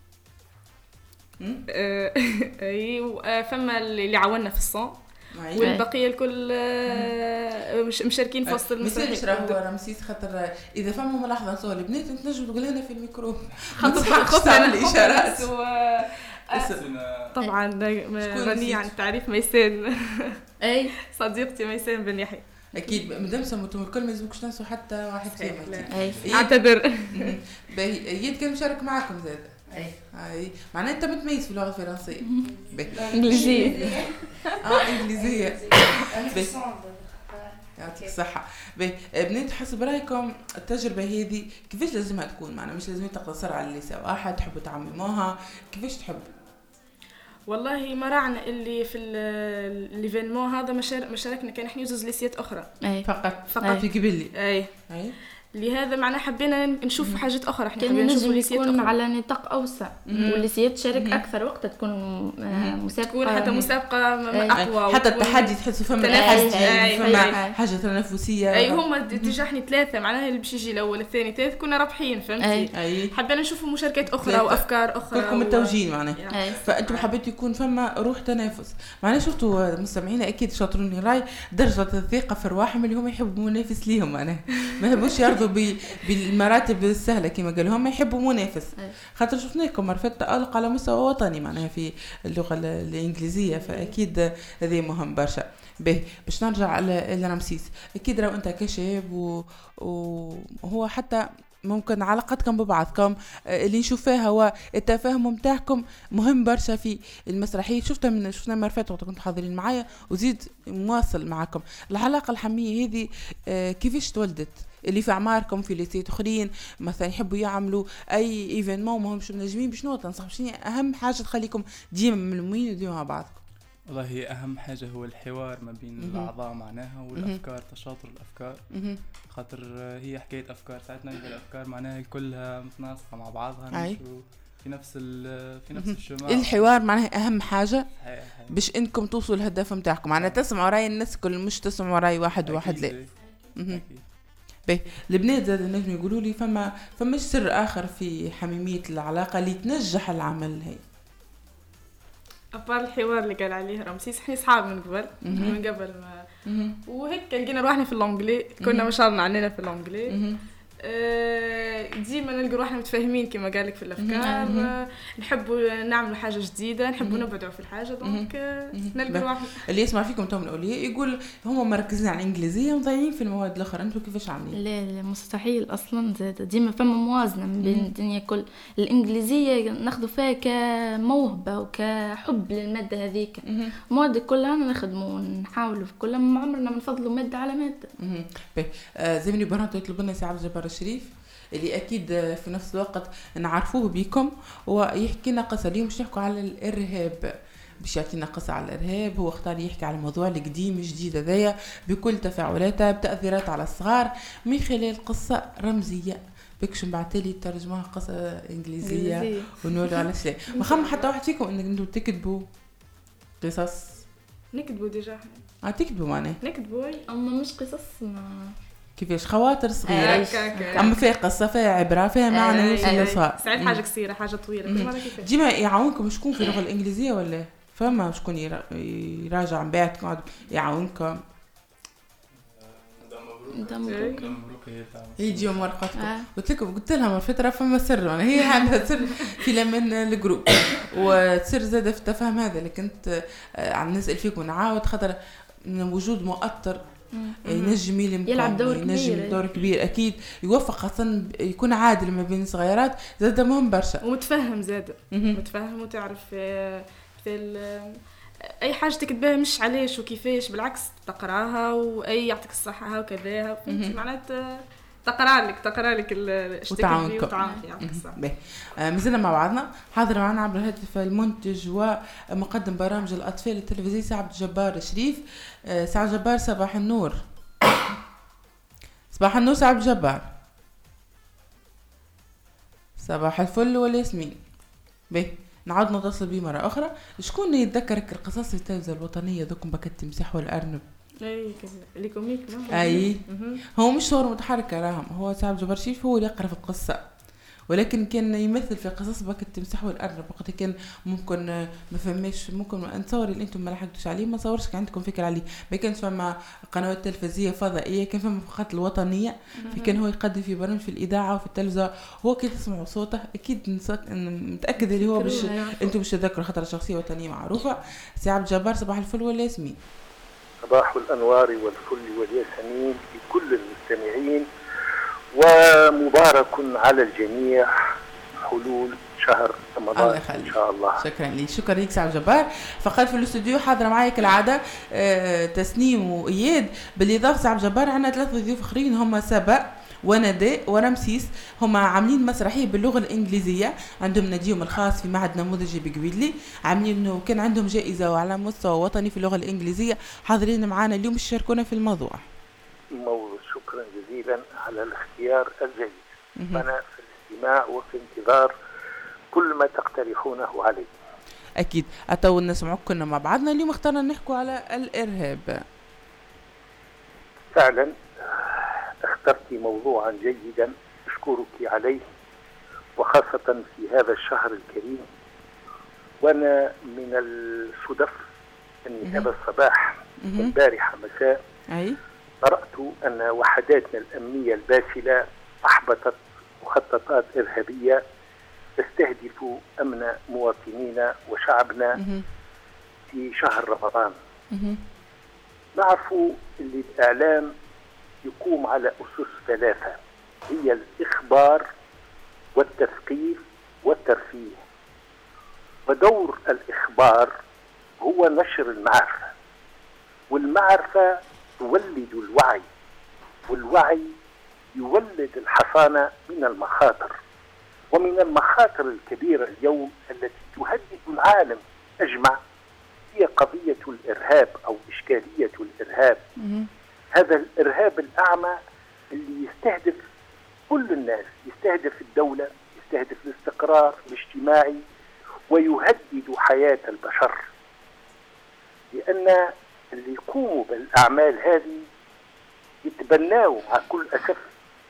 فما اللي عاونا في الصون والبقية الكل مشاركين في وسط المسرحية. مثال راهو رمسيس خاطر إذا فما ملاحظة نصور البنات تنجم تقول لنا في الميكرو خاطر تعمل إشارات. طبعا غنية عن التعريف ميسان اي صديقتي ميسان بن يحيى. اكيد مادام سموتهم الكل ما لازمكش تنسوا حتى واحد فيهم. اعتذر. باهي اياد كان مشارك معاكم زاد. اي معناها انت متميز في اللغه الفرنسيه. انجليزيه. انجليزيه. يعطيك الصحة. بنات حسب رأيكم التجربة هذه كيفاش لازمها تكون؟ معنا مش لازم تقتصر على الليسة واحد تحبوا تعمموها كيفاش تحب؟ والله ما راعنا اللي في الإيفينمون هذا مشاركنا كان احنا زوز ليسيات أخرى. فقط في قبلي. أي لهذا معنا حبينا نشوف حاجات اخرى. احنا كان حبينا نشوف نجم ليسيات يكون اخرى على نطاق اوسع والليسيات تشارك اكثر وقتها تكون مسابقه، تكون حتى مسابقه اقوى، حتى التحدي تحسوا فما تحدي، فما حاجه تنافسيه. اي هما تجاحني 3 معناها اللي باش يجي الاول الثاني الثالث كنا رابحين، فهمتي؟ حبينا نشوفوا مشاركات اخرى وافكار اخرى كلكم متوجين معناها. فانتم حبيتوا يكون فما روح تنافس معناها. شفتوا مستمعينا اكيد شاطروني راي درجه الثقه في رواحهم اللي هم يحبوا منافس ليهم معناها، ما يحبوش يرضوا بالمراتب السهله كما قالوا، هم يحبوا منافس. خاطر شفناكم مرفت تألق على مستوى وطني معناها في اللغه الانجليزيه، فاكيد هذا مهم برشا. باهي باش نرجع لرمسيس، اكيد راهو انت كشاب وهو حتى ممكن علاقتكم ببعضكم اللي نشوفها هو التفاهم متاعكم مهم برشا في المسرحيه. شفنا مرفات وقت كنتوا حاضرين معايا وزيد مواصل معكم. العلاقه الحميه هذه كيفاش تولدت؟ اللي في اعماركم في ليسيات اخرين مثلا يحبوا يعملوا اي ايفينمون ماهمش منجمين، بشنو تنصح؟ شنو اهم حاجه تخليكم ديما ملمومين وديما مع بعضكم؟ والله هي أهم حاجة هو الحوار ما بين الأعضاء معناها، والأفكار تشاطر الأفكار. خاطر هي حكاية أفكار، ساعات نلقى الأفكار معناها كلها متناسقة مع بعضها في نفس الشمال. الحوار معناها أهم حاجة باش إنكم توصلوا الهدف متاعكم، معناها تسمعوا رأي الناس كل، مش تسمعوا رأي واحد لا. باهي البنات زاد نجم يقولوا لي فماش سر آخر في حميمية العلاقة اللي تنجح العمل هاي؟ أبار الحوار اللي قال عليه رمسيس، احنا صحاب من قبل ما وهيك لقينا روحنا في اللونجلي، كنا ما شاء الله عننا في اللونجلي. ديما نلقى روحنا متفاهمين كما قالك في الافكار، نحبوا نعملوا حاجه جديده، نحبوا نبدعوا في الحاجه، دونك نلقى روحنا. اللي يسمع فيكم توم الاولياء يقول هما مركزين على الانجليزيه ومضيعين في المواد الاخرى، انتم كيفاش عاملين؟ لا مستحيل اصلا، زاد ديما فما موازنه من بين الدنيا كل. الانجليزيه ناخذوا فيها كموهبه وكحب للماده هذيك، المواد كلها نخدموا ونحاولوا في كلها، ما عمرنا بنفضلوا ماده على ماده. زميلي برهان يطلب لنا سي عبد الجبار الشريف اللي اكيد في نفس الوقت نعرفوه بكم، ويحكي لنا قصه. اليوم باش نحكوا على الارهاب، باش يعطينا قصه على الارهاب. هو اختار يحكي على الموضوع القديم الجديد هذايا بكل تفاعلاته بتاثيرات على الصغار من خلال قصه رمزيه. بكش بعتلي ترجمها قصه انجليزيه ونقول على شيء ما خم حتى واحد فيكم انك انتم تكتبوا قصص. نكتبوا ديجا تكتبوا معناه نكتبوا اما مش قصص، ما كيفاش خواطر صغيره اما فيها قصه فيها عبره فيها معنى يوصل للصغار. ساعات حاجه قصيره حاجه طويله ديما يعاونكم شكون في اللغه الانجليزيه ولا فما شكون يراجع من بعدكم يعاونكم؟ يجي ورقتكم قلت لها من فتره فما سر، يعني هي عندها سر في لمن الجروب وسر زاد في التفاهم هذا اللي كنت عم نسال فيكم نعاود خاطر من وجود مؤثر ينجم يلعب دور كبير اكيد يوفق، خاصه يكون عادل ما بين الصغيرات زاد مهم برشا ومتفهم زاد متفهم وتعرف اي حاجه تكتبها مش علاش وكيفاش، بالعكس تقراها واي يعطيك الصحه وكذا، معناتها تقرا لك وتعاونك يعطيك الصحه. مازلنا مع بعضنا. حاضر معنا عبر الهاتف المنتج ومقدم برامج الاطفال التلفزيوني سي عبد الجبار الشريف. سي عبد الجبار صباح النور. صباح النور سي عبد الجبار. صباح الفل والياسمين. نعود نتصل بيه مرة أخرى. شكون يتذكرك القصص في التلفزة الوطنية ذوكم بكت التمساح والأرنب؟ أي اللي كوميك أي هو مش صور متحركة راهم، هو سعد جبار شريف هو اللي يقرأ في القصة، ولكن كان يمثل في قصص بكت التمساح والأرنب. وقت كان ممكن ما فهمش، ممكن نتصور اللي انتم ما لحقتوش عليه، ما صورش كان عندكم فكرة عليه. ما كانش فما قنوات تلفزية فضائية، كان فما فقط الوطنية. كان هو يقدم في برامج في الإذاعة وفي التلفزة. هو كي تسمعوا صوته أكيد متأكد اللي هو باش انتم مش تذكروا خاطر شخصية وطنية معروفة. سي عبد الجبار صباح الفل والياسمين. صباح الأنوار والفل والياسمين لكل المستمعين، ومبارك على الجميع حلول شهر رمضان ان شاء الله. شكرا لك، شكرا لك سي عبد الجبار. فقال في الاستوديو حاضره معايا كالعاده تسنيم واياد، بالاضافه سي عبد الجبار عندنا 3 ضيوف اخرين هما سبا ونداء ورمسيس، هما عاملين مسرحيه باللغه الانجليزيه، عندهم ناديهم الخاص في معهد نموذجي بقبيلي، عاملين وكان عندهم جائزه وعلى مستوى وطني في اللغه الانجليزيه. حاضرين معنا اليوم يشاركونا في الموضوع. شكرا جزيلا إذا على الاختيار الجيد. أنا في الاستماع وفي انتظار كل ما تقترحونه علي. أكيد. أتو نسمعك كنا مع بعضنا اليوم اخترنا نحكوا على الإرهاب. فعلا اخترت موضوعا جيدا أشكرك عليه، وخاصة في هذا الشهر الكريم. وأنا من الصدف أن هذا الصباح البارحة مساء قرأت أن وحداتنا الأمنية الباسلة أحبطت مخططات إرهابية تستهدف أمن مواطنينا وشعبنا في شهر رمضان. نعرف أن الإعلام يقوم على أسس ثلاثة، هي الإخبار والتثقيف والترفيه. ودور الإخبار هو نشر المعرفة، والمعرفة تولد الوعي، والوعي يولد الحصانة من المخاطر. ومن المخاطر الكبيرة اليوم التي تهدد العالم أجمع هي قضية الإرهاب أو إشكالية الإرهاب. هذا الإرهاب الأعمى اللي يستهدف كل الناس، يستهدف الدولة، يستهدف الاستقرار الاجتماعي، ويهدد حياة البشر. لأن اللي يقوموا بالأعمال هذه يتبناوا مع كل أسف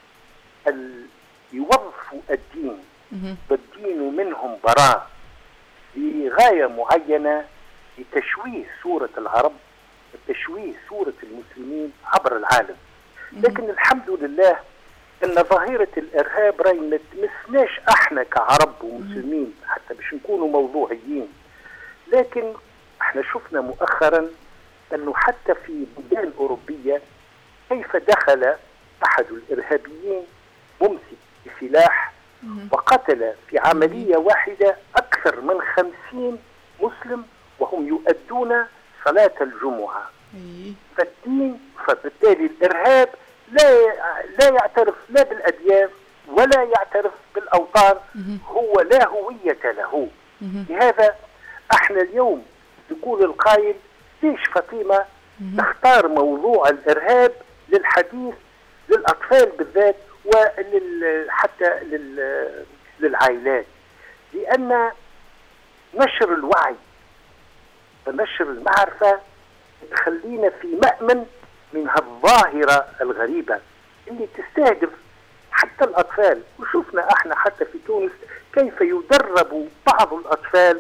يوظفوا الدين، والدين منهم براء لغاية معينة لتشويه صورة العرب وتشويه صورة المسلمين عبر العالم. لكن الحمد لله أن ظاهرة الإرهاب راي ما تمسناش احنا كعرب ومسلمين حتى باش نكونوا موضوعيين. لكن احنا شفنا مؤخرا أنه حتى في بلدان أوروبية كيف دخل أحد الإرهابيين ممسك بسلاح وقتل في عملية واحدة أكثر من 50 مسلم وهم يؤدون صلاة الجمعة. فالدين فبالتالي الإرهاب لا يعترف لا بالأديان ولا يعترف بالأوطان، هو لا هوية له. لهذا احنا اليوم يقول القائل ليش فاطمة تختار موضوع الإرهاب للحديث للأطفال بالذات وحتى للعائلات؟ لأن نشر الوعي ونشر المعرفة تخلينا في مأمن من هالظاهرة الغريبة اللي تستهدف حتى الأطفال. وشفنا احنا حتى في تونس كيف يدرب بعض الأطفال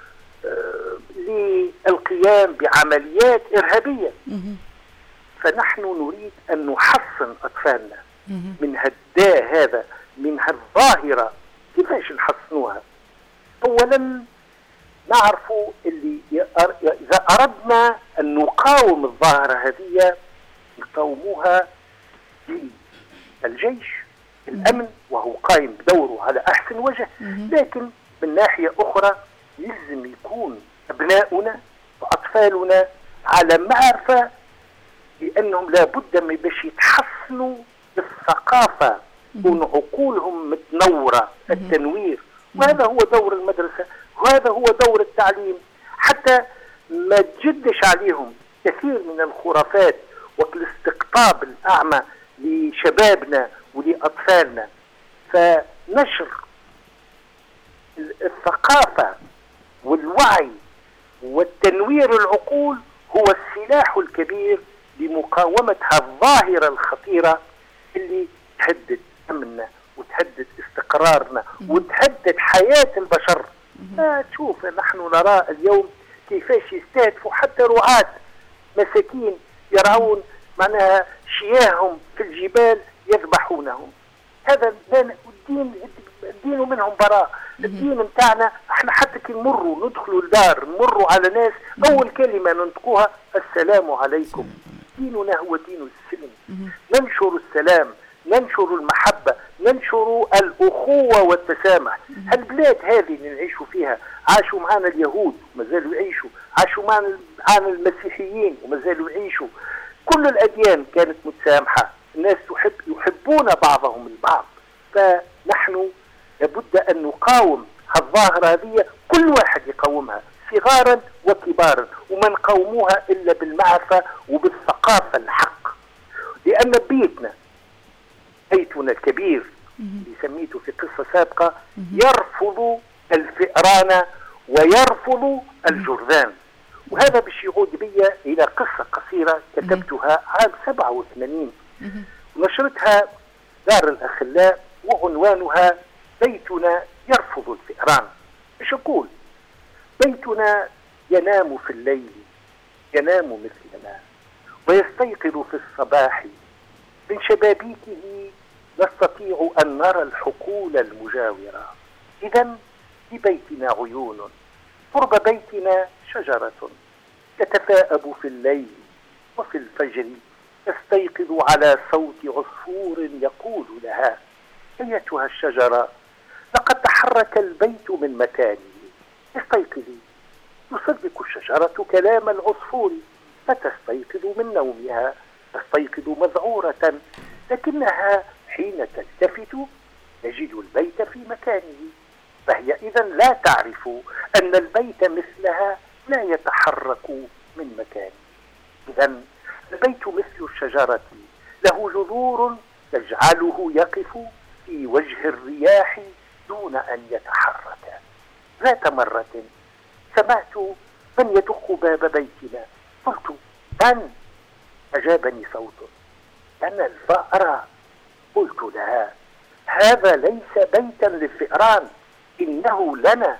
للقيام بعمليات إرهابية. فنحن نريد أن نحصن أطفالنا من هالداء هذا، من هالظاهرة. كيفاش نحصنوها؟ أولا نعرف اللي إذا أردنا أن نقاوم الظاهرة هذه نقاوموها بالجيش الأمن وهو قائم بدوره على أحسن وجه. لكن من ناحية أخرى يلزم يكون أبناؤنا وأطفالنا على معرفة بأنهم لابد من باش يتحصنوا بالثقافة وعقولهم متنورة، التنوير. وهذا هو دور المدرسة وهذا هو دور التعليم، حتى ما تجدش عليهم كثير من الخرافات والاستقطاب الأعمى لشبابنا ولأطفالنا. فنشر الثقافة والوعي والتنوير العقول هو السلاح الكبير لمقاومة الظاهرة الخطيرة اللي تهدد أمننا وتهدد استقرارنا وتهدد حياة البشر. تشوف نحن نرى اليوم كيفاش يستهدفوا حتى رعاة مساكين يرعون معناها شياهم في الجبال يذبحونهم. هذا الدين منهم براء. الدين متاعنا احنا حتى كي نمروا ندخلوا الدار نمروا على ناس اول كلمة ننطقوها السلام عليكم. ديننا هو دين السلم. ننشر السلام، ننشر المحبة، ننشر الأخوة والتسامح. البلاد هذه اللي نعيشوا فيها عاشوا معنا اليهود وما زالوا يعيشوا، عاشوا معنا المسيحيين وما زالوا يعيشوا. كل الأديان كانت متسامحة، الناس يحبون بعضهم البعض. فنحن لابد أن نقاوم الظاهرة هذه، كل واحد يقاومها صغارا وكبارا، وما نقاوموها إلا بالمعرفة وبالثقافة الحق. لأن بيتنا الكبير اللي سميته في قصة سابقة يرفض الفئران ويرفض الجرذان. وهذا باش يعود بي إلى قصة قصيرة كتبتها عام 87 نشرتها دار الأخلاء وعنوانها بيتنا يرفض الفئران. ايش أقول؟ بيتنا ينام في الليل، ينام مثلنا ويستيقظ في الصباح، من شبابيكه نستطيع أن نرى الحقول المجاورة. إذن في بيتنا عيون، قرب بيتنا شجرة تتثاءب في الليل، وفي الفجر تستيقظ على صوت عصفور يقول لها: أيتها الشجرة، لقد تحرك البيت من مكانه، استيقظي. تصدق الشجرة كلام العصفور فتستيقظ من نومها، تستيقظ مذعورة، لكنها حين تلتفت تجد البيت في مكانه، فهي إذن لا تعرف أن البيت مثلها لا يتحرك من مكانه. إذن البيت مثل الشجرة، له جذور تجعله يقف في وجه الرياح دون أن يتحرك. ذات مرة سمعت من يدق باب بيتنا، قلت: من؟ أجابني صوت: أنا الفأرة. قلت لها: هذا ليس بيتا للفئران، إنه لنا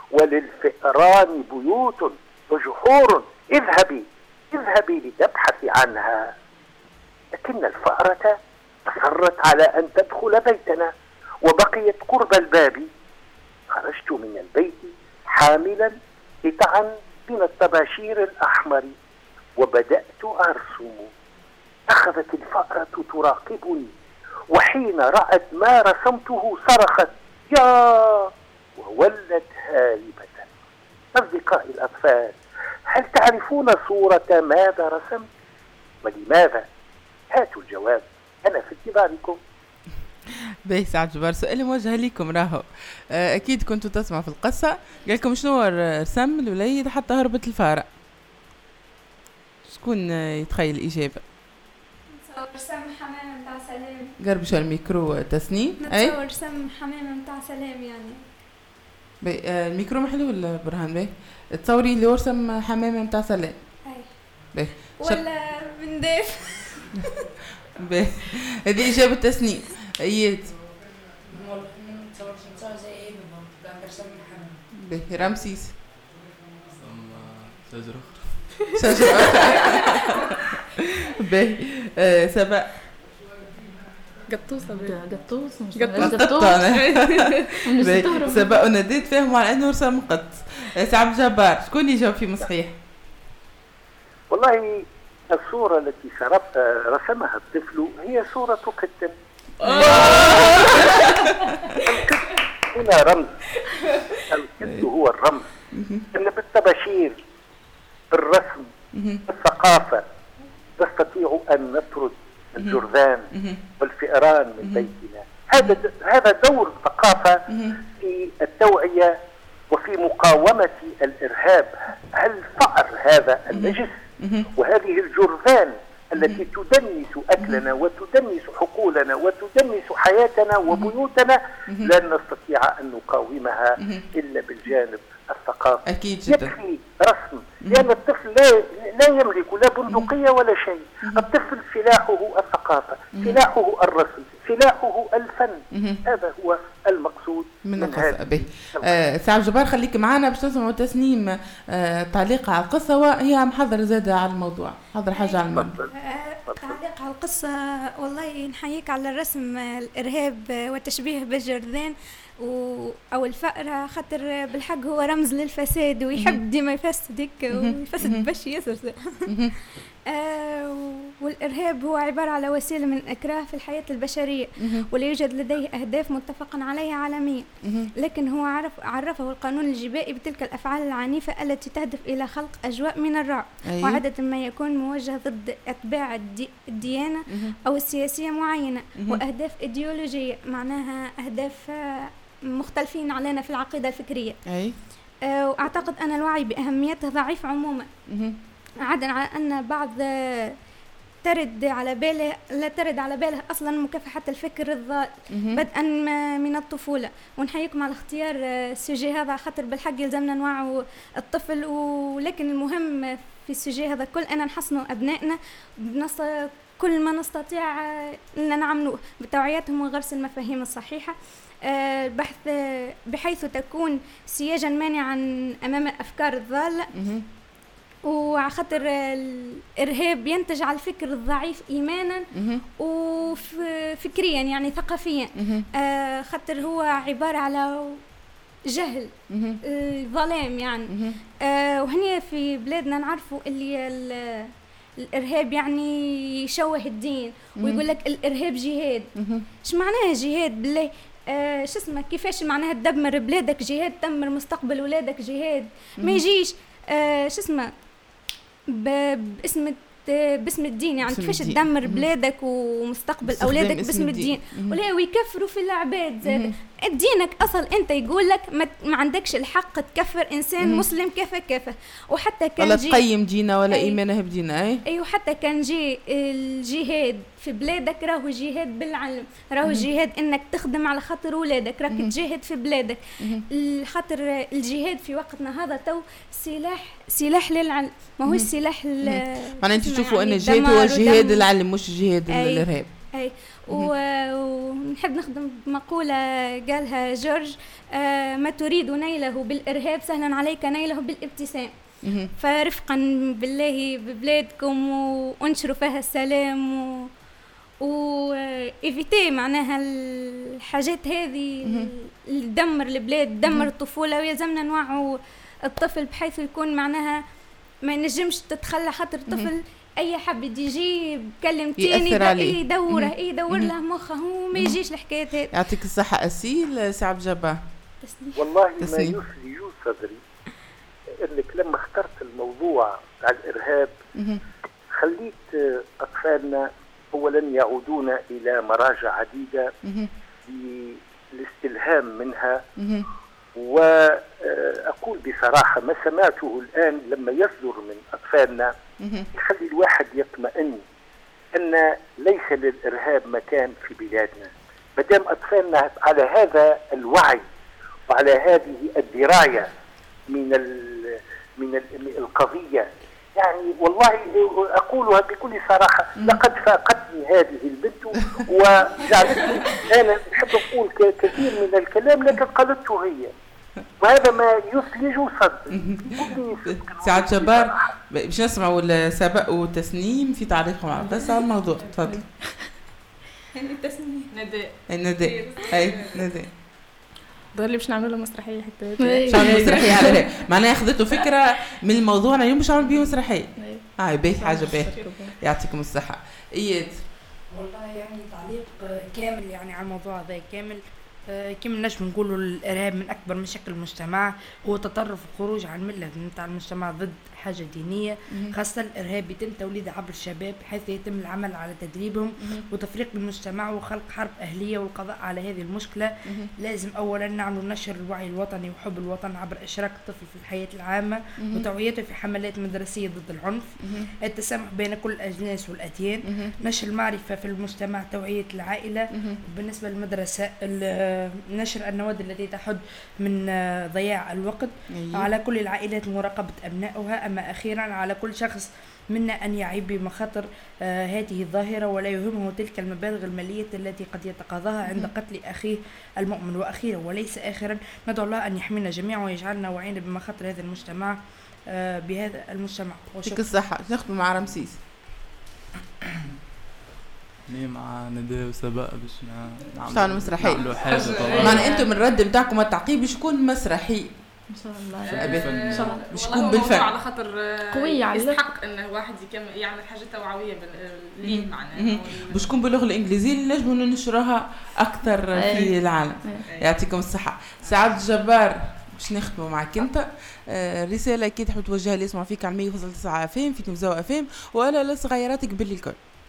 وللفئران بيوت وجحور، اذهبي لتبحثي عنها. لكن الفأرة أصرت على أن تدخل بيتنا وبقيت قرب الباب. خرجت من البيت حاملا قطعا من الطباشير الأحمر وبدأت أرسم. أخذت الفأرة تراقبني، وحين رأت ما رسمته صرخت: يا! وولت هاربة. أصدقائي الأطفال، هل تعرفون صورة ماذا رسمت؟ ولماذا؟ هاتوا الجواب، أنا في انتظاركم. باهي سعد جبار، سؤال موجه لكم راهو. أكيد كنتوا تسمعوا في القصة. قالكم شنو رسم الوليد حتى هربت الفارة؟ شكون يتخيل الإجابة؟ نتصور رسم حمامة متاع سلام. قرب شو الميكرو تسنيم. نتصور رسم حمامة متاع سلام يعني. الميكرو محلول برهان. باهي تصوري اللي رسم حمامة متاع سلام. باهي ولا من داف. باهي هذه إجابة تسنيم. أياد باهي رمسيس. شجرة باهي سباء. قطوسة. سباء وناديت فاهموا على أنه رسم قط. سعد جبار، شكون يجاوب فيه صحيح؟ والله الصورة التي رسمها الطفل هي صورة قط. هنا رمز، القط هو الرمز. إن بالطباشير، بالرسم، بالثقافة نستطيع أن نطرد الجرذان والفئران من بيتنا. هذا دور الثقافة في التوعية وفي مقاومة الإرهاب. الفأر هذا النجس وهذه الجرذان التي تدنس أكلنا وتدنس حقولنا وتدنس حياتنا وبيوتنا لن نستطيع أن نقاومها إلا بالجانب الثقافي. أكيد جدا. يكفي رسم، لأن الطفل لا يملك لا بندقية ولا شيء. الطفل سلاحه الثقافة، سلاحه الرسم، سلاحه الفن. هذا هو المقصود من القصة. به سعد جبار، خليك معنا باش نسمعوا تسنيم تعليق على القصة، وهي محضرة زادة على الموضوع. حضر حاجة على الموضوع. تعليق على القصة، والله نحييك على الرسم الإرهاب والتشبيه بالجرذان أو الفأرة، خاطر بالحق هو رمز للفساد ويحب ديما يفسدك ويفسد باش يسر. والإرهاب هو عبارة على وسيلة من الإكراه في الحياة البشرية، ولا يوجد لديه أهداف متفق عليها عالميا، لكن هو عرفه القانون الجبائي بتلك الأفعال العنيفة التي تهدف إلى خلق أجواء من الرعب، وعادة ما يكون موجه ضد أتباع الديانة أو السياسية معينة، وأهداف إيديولوجية، معناها أهداف مختلفين علينا في العقيدة الفكرية. وأعتقد أن الوعي بأهميته ضعيف عموما، عدا على أن بعض ترد على باله أصلا مكافحة الفكر الضال بدءا من الطفولة. ونحييكم على اختيار السوجي هذا، خاطر بالحق يلزمنا نوعوا الطفل، ولكن المهم في السوجي هذا كل أن نحصنوا أبنائنا كل ما نستطيع أن نعملوه بتوعيتهم وغرس المفاهيم الصحيحة، البحث بحيث تكون سياجا مانعا أمام الأفكار الضالة. وخاطر الإرهاب ينتج على الفكر الضعيف إيمانا وفكريا يعني ثقافيا، خاطر هو عبارة على جهل ظلام يعني. وهنا في بلادنا نعرفوا اللي الإرهاب يعني يشوه الدين ويقول لك الإرهاب جهاد. ايش معناها جهاد بالله؟ شو اسمه كيفاش معناها تدمر بلادك جهاد، تدمر مستقبل ولادك جهاد. ما يجيش شو اسمه باسم الدين يعني كيفاش تدمر بلادك ومستقبل اولادك باسم الدين. ولا ويكفروا في العباد زاد. دينك اصل انت يقول لك ما عندكش الحق تكفر انسان مسلم كفى وحتى كان ولا تقيم دينه ولا ايمانه بدينه. اي وحتى كان جي الجهاد في بلادك راهو جهاد بالعلم، راهو جهاد انك تخدم على خاطر ولادك، راك تجاهد في بلادك. خاطر الجهاد في وقتنا هذا تو سلاح للعلم، ما هو سلاح معناها انت تشوفوا ان الجهاد هو جهاد العلم مش جهاد الارهاب. اي ونحب نخدم بمقولة قالها جورج، ما تريد نيله بالإرهاب سهلا عليك نيله بالابتسام. فرفقا بالله ببلادكم وانشروا فيها السلام وإيفيتي معناها الحاجات هذه اللي تدمر البلاد، تدمر الطفولة. ويلزمنا نوعوا الطفل بحيث يكون معناها ما ينجمش تتخلى، خاطر الطفل اي حد يجي كلمتيني يدور له مخه وما يجيش الحكايات هذه. يعطيك الصحه اسيل سي عبد الجبار. والله ما يسري صدري انك لما اخترت الموضوع على الارهاب خليت اطفالنا اولا يعودون الى مراجع عديده للاستلهام منها. وأقول بصراحة ما سمعته الآن لما يصدر من أطفالنا يخلي الواحد يطمئن أن ليس للإرهاب مكان في بلادنا، مدام أطفالنا على هذا الوعي وعلى هذه الدراية من القضية. يعني والله أقولها بكل صراحة، لقد فاقتني هذه البنت وجعلتني أنا أحب أقول كثير من الكلام لكن قالته هي، وهذا ما يثلج صدري. سعد جبار باش نسمعوا السبق وتسنيم في تعليقهم على بس على الموضوع. تفضل. التسنيم نداء نداء ضل باش نعملوا له مسرحيه حتى نعمل مسرحيه على معناها اخذته فكره من الموضوع اليوم باش نعمل بيه مسرحيه. باهي حاجه باهي. يعطيكم الصحه. اياد والله يعني تعليق كامل يعني على الموضوع هذا كامل. كما نجم نقولوا الإرهاب من أكبر مشاكل المجتمع هو تطرف الخروج عن الملة نتاع المجتمع ضد حاجة دينية. خاصة الإرهاب يتم توليده عبر الشباب حيث يتم العمل على تدريبهم وتفريق المجتمع وخلق حرب أهلية والقضاء على هذه المشكلة. لازم أولا نعمل نشر الوعي الوطني وحب الوطن عبر إشراك الطفل في الحياة العامة وتوعيته في حملات مدرسية ضد العنف، التسامح بين كل الأجناس والأديان، نشر المعرفة في المجتمع، توعية العائلة. بالنسبة للمدرسة نشر النوادي التي تحد من ضياع الوقت. على كل العائلات مراقبة أبنائها. أما أخيرا على كل شخص منا أن يعي بمخاطر هذه الظاهرة ولا يهمه تلك المبالغ المالية التي قد يتقاضاها عند قتل أخيه المؤمن. وأخيرا وليس آخرا ندعو الله أن يحمينا جميعا ويجعلنا واعين بمخاطر هذا المجتمع بهذا المجتمع. يعطيك الصحة. نخدم مع رمسيس مع نداء وسبق باش نعملوا مسرحية. معنى انتم الرد نتاعكم التعقيب باش يكون مسرحية ان شاء الله. ان شاء الله باش يكون بالفعل على خاطر قوية يستحق ان واحد يعمل حاجة توعوية ليه معناها باش يكون باللغة الإنجليزية اللي نجموا ننشرها أكثر في العالم. يعطيكم الصحة. سعد الجبار باش نخدموا معك انت. رسالة اكيد تحب توجهها اللي يسمع فيك على 100.9 FM في تلفزيون FM ولا لصغيراتك بالكل.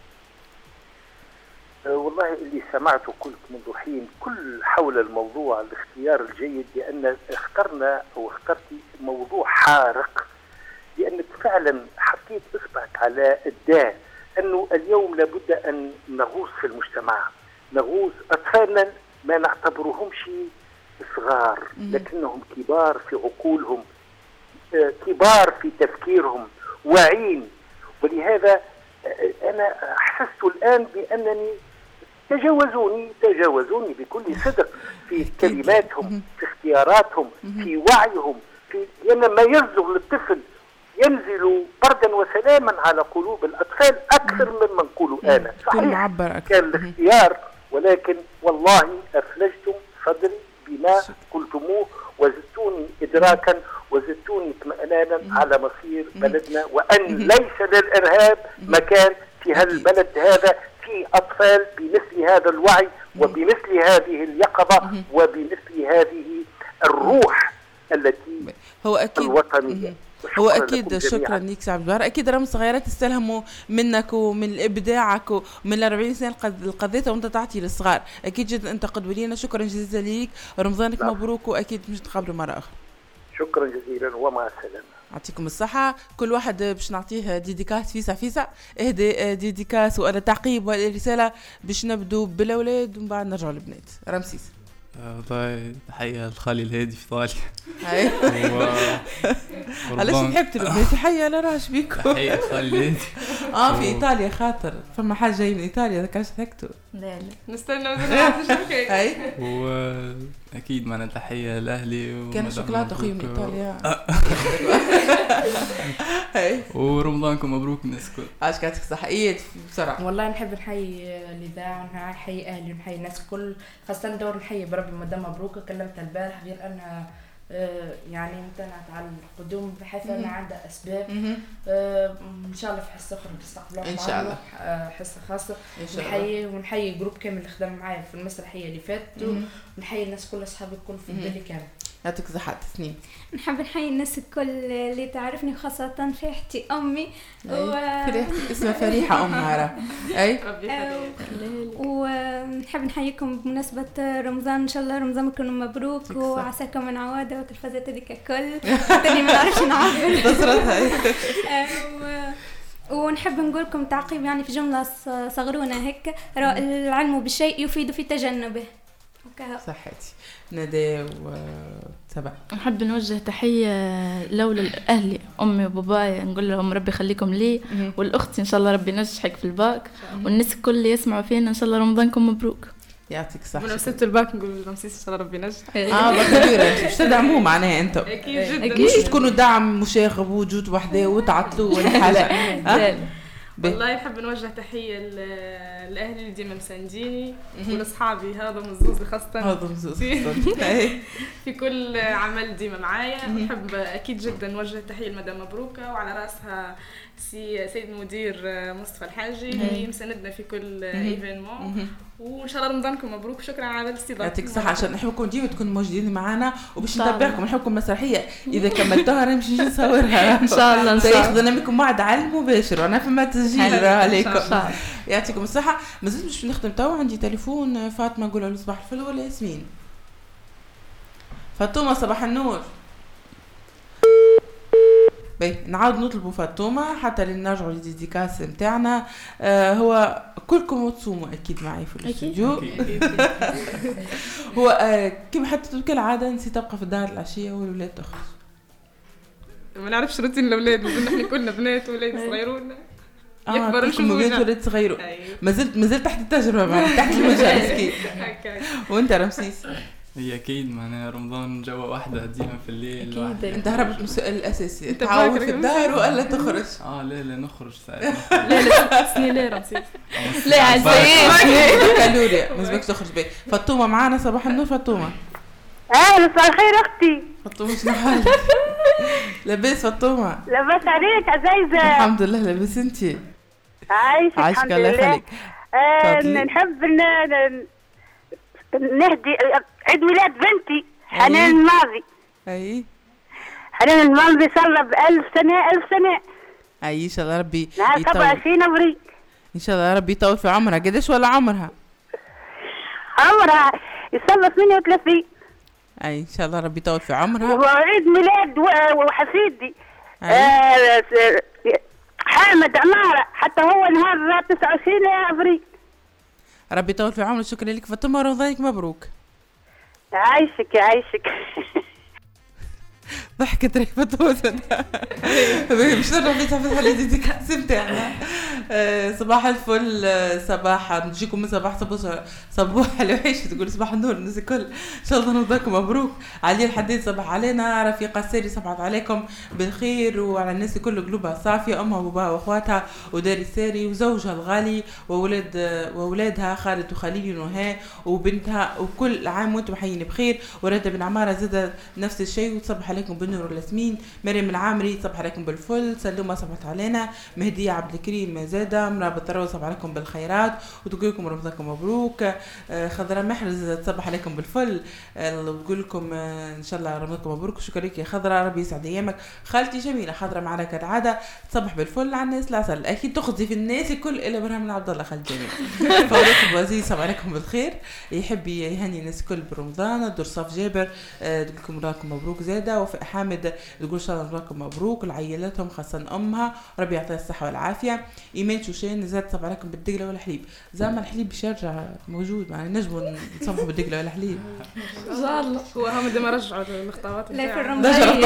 والله اللي سمعته قلت منذ حين كل حول الموضوع الاختيار الجيد، لأن اخترنا أو اخترتي موضوع حارق، لأنك فعلا حطيت إصبعك على الداء أنه اليوم لابد أن نغوص في المجتمع، نغوص أطفالنا ما نعتبرهمش صغار لكنهم كبار في عقولهم، كبار في تفكيرهم، واعين. ولهذا أنا أحسست الآن بأنني تجاوزوني بكل صدق في كلماتهم، في اختياراتهم، في وعيهم، لأن ما يصدر للطفل ينزل بردا وسلاما على قلوب الأطفال أكثر مما نقول أنا. صحيح كان الاختيار، ولكن والله أفلجتم صدري بما قلتموه وزدتوني إدراكا وزدتوني اطمئنانا على مصير بلدنا، وأن ليس للإرهاب مكان في هالبلد هذا، في أطفال بمثل هذا الوعي وبمثل هذه اليقظة وبمثل هذه الروح التي هو أكيد الوطنية. هو أكيد شكرا لك سي عبد البر. أكيد رمز صغيرات استلهموا منك ومن إبداعك ومن 40 سنة القضية وأنت تعطي للصغار. أكيد جدا أنت قدوة لينا. شكرا جزيلا لك، رمضانك مبروك، وأكيد مش نتقابلوا مرة أخرى. شكرا جزيلا ومع السلامة. يعطيكم الصحة. كل واحد باش نعطيه ديديكاس فيسا اهدي ديديكاس ولا تعقيب ولا رسالة باش نبدو بالأولاد ومن بعد نرجع للبنات. رمسيس. تحية لخالي الهادي في ايطاليا. علاش حبت البنات؟ تحية لاراش بيكم. تحية خالي الهادي. في ايطاليا خاطر فما حاجة جاي من ايطاليا ذكرت هكتو. لا نستنى اي واكيد معنا تحية لاهلي كان شوكولاتة اخوي من ايطاليا. ورمضانكم مبروك الناس الكل. عاش كاتك صحية بسرعة. والله نحب نحيي الاذاعة ونحيي اهلي ونحيي الناس الكل، خاصة دور نحيي بربي مدام مبروكة. كلمتها البارح غير انها يعني امتنعت على القدوم بحيث أنها عندها أسباب. إن شاء الله في حصة أخرى تستقبلوها إن شاء الله، حصة خاصة. ونحيي جروب كامل اللي خدم معايا في المسرحية اللي فاتت، ونحيي الناس كل أصحابي الكل في البلد كامل. يعطيك صحة سنين. نحب نحيي الناس الكل اللي تعرفني، خاصة فريحتي أمي. فريحتي اسمها فريحة أمها. أي. ونحب نحييكم بمناسبة رمضان، إن شاء الله رمضانكم مبروك وعساكم من عوادة وتلفزات هذيك الكل. تاني ما نعرفش نعبر. ونحب نقول لكم تعقيب يعني في جملة صغرونة هيك: العلم بالشيء يفيد في تجنبه. صحتي ندى وسبع. نحب نوجه تحية لولا الأهلي أمي وبابايا، نقول لهم ربي يخليكم لي، والأختي إن شاء الله ربي ينجحك في الباك، والناس الكل اللي يسمعوا فينا إن شاء الله رمضانكم مبروك. يعطيك صحة. ونفست الباك نقول رمسيس إن شاء الله ربي ينجح. كبيرة مش تدعموه معناها أنتم. أكيد جدا. مش تكونوا دعم مشاغب وجود وحده وتعطلوا ولا حاجة. والله نحب نوجه تحية لأهلي اللي ديما مسانديني، ولأصحابي هذا مزوز خاصة في كل عمل ديما معايا. نحب أكيد جدا نوجه تحية لمدام مبروكة، وعلى رأسها سيد المدير مصطفى الحاجي اللي مساندنا في كل ايفينمون. وان شاء الله رمضانكم مبروك. شكرا على الاستضافه. يعطيك الصحه. عشان نحبكم ديما تكونوا موجودين معنا وباش نتابعكم. نحبكم مسرحيه اذا كملتوها نمشي نجي نصورها ان شاء الله. سيخدنا منكم بعد على المباشر وانا فما تسجيل عليكم. يعطيكم الصحه. مازلت مش نختم توا. عندي تليفون فاطمه نقول له صباح الفل ولا ياسمين؟ فاطمه صباح النور. نعاود نطلبوا فاطمه حتى لنرجعوا للديديكاس نتاعنا. هو كلكم تصوموا اكيد معي في الاستوديو. هو كيما حتى كالعاده نسيت تبقى في الدار العشيه والولاد تخرج. ما نعرفش روتين الاولاد، نحن كلنا بنات وولاد صغيرون يكبروا شويه. ولاد صغيرون. مازلت تحت التجربه معنا، تحت المجال مسكين. وانت رمسيس؟ هي اكيد معناها رمضان جوا واحده ديما في الليل واحدة. انت هربت من السؤال الاساسي، تعاود في الدار ولا تخرج؟ لا نخرج ساعات. لا سني لا رمسيس. لا عزيز كالوريا مازبك تخرج بيه. فاطمه معانا صباح النور. فاطمه مساء الخير اختي. فاطمه شنو حالك؟ لاباس فاطمه؟ لاباس عليك عزيزه؟ الحمد لله. لاباس انتي؟ عايشك الحمد لله. الله يخليك. نحب نهدي عيد ميلاد بنتي حنان الماضي. اي حنان الماضي صار له ب1000 سنة 1000 سنة. اي ان شاء الله ربي يطول. 27 ابريل ان شاء الله ربي يطول في عمرها. قديش ولا عمرها؟ عمرها يصل 38. اي ان شاء الله ربي يطول في عمرها. وعيد ميلاد وحفيدي حامد عمارة، حتى هو نهار نهار 29 افريل. ربي يطول في عمرك. شكرا لك فاطمه ورمضانك مبروك. عايشك ضحكت ريفة توزن مش نروح في صفحة الديديكاس بتاعنا. صباح الفل. صباح نجيكم من صباح الوحش تقول صباح النور الناس الكل ان شاء الله نرضاكم مبروك. علي الحديد صباح علينا. رفيقة الساري صبحت عليكم بالخير وعلى الناس الكل قلوبها صافية، امها وباباها واخواتها ودار الساري وزوجها الغالي وولادها خالد وخليل ونهى وبنتها، وكل عام وانتم حيين بخير. ورده بن عماره زاد نفس الشيء وتصبح عليكم بالنور والياسمين. مريم العامري صبح عليكم بالفل. سلومه صبحت علينا. مهديه عبد الكريم زاده. مرابط الروضه صبح عليكم بالخيرات وتقول لكم رمضانكم مبروك. خضره محرز تصبح عليكم بالفل وتقول لكم ان شاء الله رمضانكم مبروك. شكرا لك يا خضره ربي يسعد ايامك. خالتي جميله خضره معنا كالعاده تصبح بالفل على الناس العسل اكيد تخذي في الناس الكل الا ابراهيم عبد الله خالتي جميل. فوزي بوزي صبح عليكم بالخير. يحب يهني الناس الكل برمضان. درصاف جابر تقول لكم رمضانكم مبروك زاده. وفاء حامد تقول ان شاء الله رمضانكم مبروك لعائلتهم خاصه امها ربي يعطيها الصحه والعافيه. ايمان شوشين زاد صبح عليكم بالدقله ولا حليب. زعما الحليب بيشجع موجود يعني نجموا نصبحوا بالدقله ولا حليب ان شاء الله. هو هم ديما رجعوا الخطوات لا في الرمضان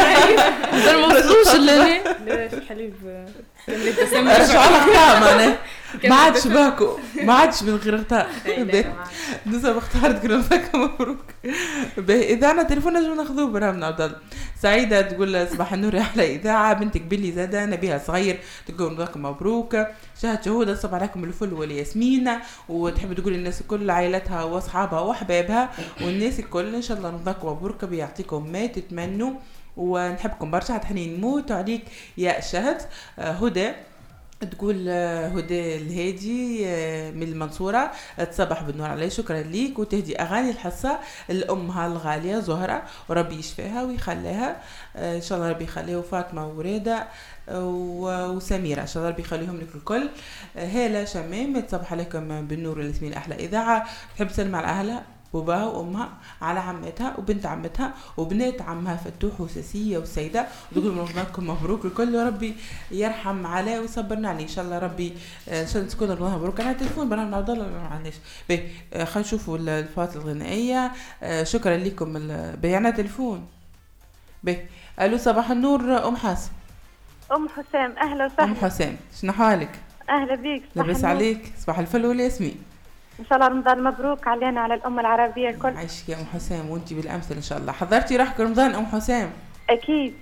ما وصلوش لا في الحليب رجعوا الخطا معناها ما عادش باكو ما عادش من غير غطاء. نسب اختارت تقول لكم مبروك. اذا انا تليفون نجم ناخذوه برامنا عبد الله. سعيده تقول صباح النور احلى اذاعه. بنتك بيلي زاده نبيها صغير تقول لكم مبروك. شهد شهوده صباح عليكم الفل والياسمين. وتحب تقول الناس الكل عائلتها واصحابها واحبابها والناس الكل ان شاء الله رمضانكم مبروك بيعطيكم ما تتمنوا ونحبكم برشا. حنين نموت عليك يا شهد. هدى تقول هدى الهادي من المنصورة تصبح بالنور عليه. شكرا ليك وتهدي أغاني الحصة لأمها الغالية زهرة وربي يشفيها ويخليها إن شاء الله. ربي يخليه وفاطمة وريدة وسميرة ان شاء الله ربي يخليهم لك الكل. هالة شمام تصبح عليكم بالنور والياسمين أحلى إذاعة. تحب تسلم على أهلها باباها وامها على عمتها وبنت عمتها وبنات عمها فتوح وساسيه وسيده وتقول رمضانكم مبروك الكل وربي يرحم عليه ويصبرنا عليه ان شاء الله. ربي ان شاء الله تكون رمضان مبروك. انا تليفون برنامج عبد الله ما عندناش باهي. خلينا نشوفوا الفاصل الغنائيه. شكرا لكم بيعنا تليفون باهي. الو صباح النور ام حسن. ام حسام اهلا وسهلا. ام حسام شنو حالك؟ اهلا بيك. لاباس عليك؟ صباح الفل والياسمين. ان شاء الله رمضان مبروك علينا على الامه العربيه الكل. عايشك يا ام حسام وانتي بالامثل ان شاء الله. حضرتي راحك رمضان ام حسام؟ اكيد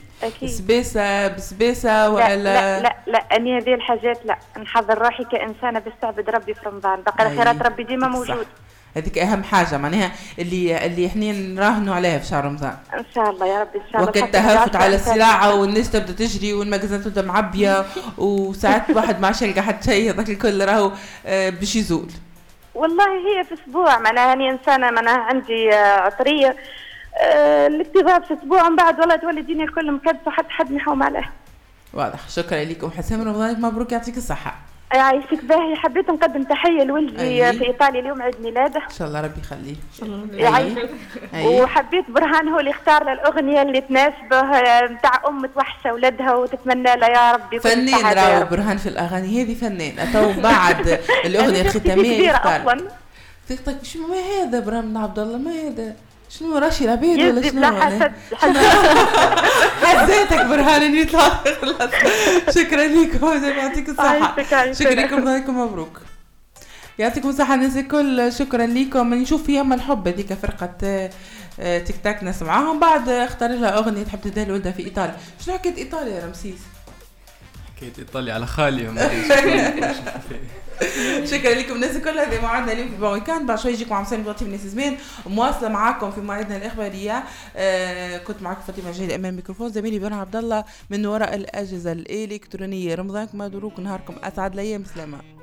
بسباسه ولا لا اني هذه الحاجات لا نحضر روحي كانسانه بستعبد ربي في رمضان. بقى خيرات ربي ديما موجود. هذيك اهم حاجه معناها اللي احنا نراهنوا عليها في شهر رمضان ان شاء الله يا ربي ان شاء الله. وقت تهافت على السلعه والناس تبدا تجري والمجازات تبدا معبيه وساعات واحد ما عادش يلقى حتى شيء هذاك الكل راهو باش يزول. والله هي في اسبوع معناها اني انسانه معناها عندي عطريه الاكتظاظ في اسبوع من بعد والله تولي الدنيا الكل مكدسه حد نحوم عليها. واضح. شكرا لكم حسام رمضانك مبروك يعطيك الصحه. يعيشك باهي. حبيت نقدم تحيه لولدي في ايطاليا اليوم عيد ميلاده ان شاء الله ربي يخليه. يعيشك. وحبيت برهان هو اللي اختار له الاغنيه اللي تناسبه نتاع ام توحشه ولدها وتتمنى له يا ربي فنان. راهو برهان في الاغاني هذه فنان. اتو بعد الاغنيه الختاميه اصلا ثقتك شنو ما هذا برهان عبد الله ما هذا شنو راشي العبيد ولا شنو حزيتك برهان اني طلعت. شكرا لكم يعطيك الصحه. شكرا لكم رمضانكم مبروك يعطيكم الصحه الناس الكل. شكرا لكم. نشوف فيهم الحب هذيك فرقه تيك تاك نسمعهم بعد اختار لها اغنيه تحب تدير لولدها في ايطاليا. شنو حكيت ايطاليا يا رمسيس؟ حكيت ايطاليا على خالي. شكرا لكم الناس الكل. هذا موعدنا اليوم في بويكاند. بعد شوي يجيكم عم سالم بطيب ناس زمان مواصله معاكم في موعدنا الاخباريه. كنت معكم فاطمه جاهد امام الميكروفون. زميلي بن عبد الله من وراء الاجهزه الالكترونيه. رمضانكم مبروك نهاركم اسعد الايام. سلامه.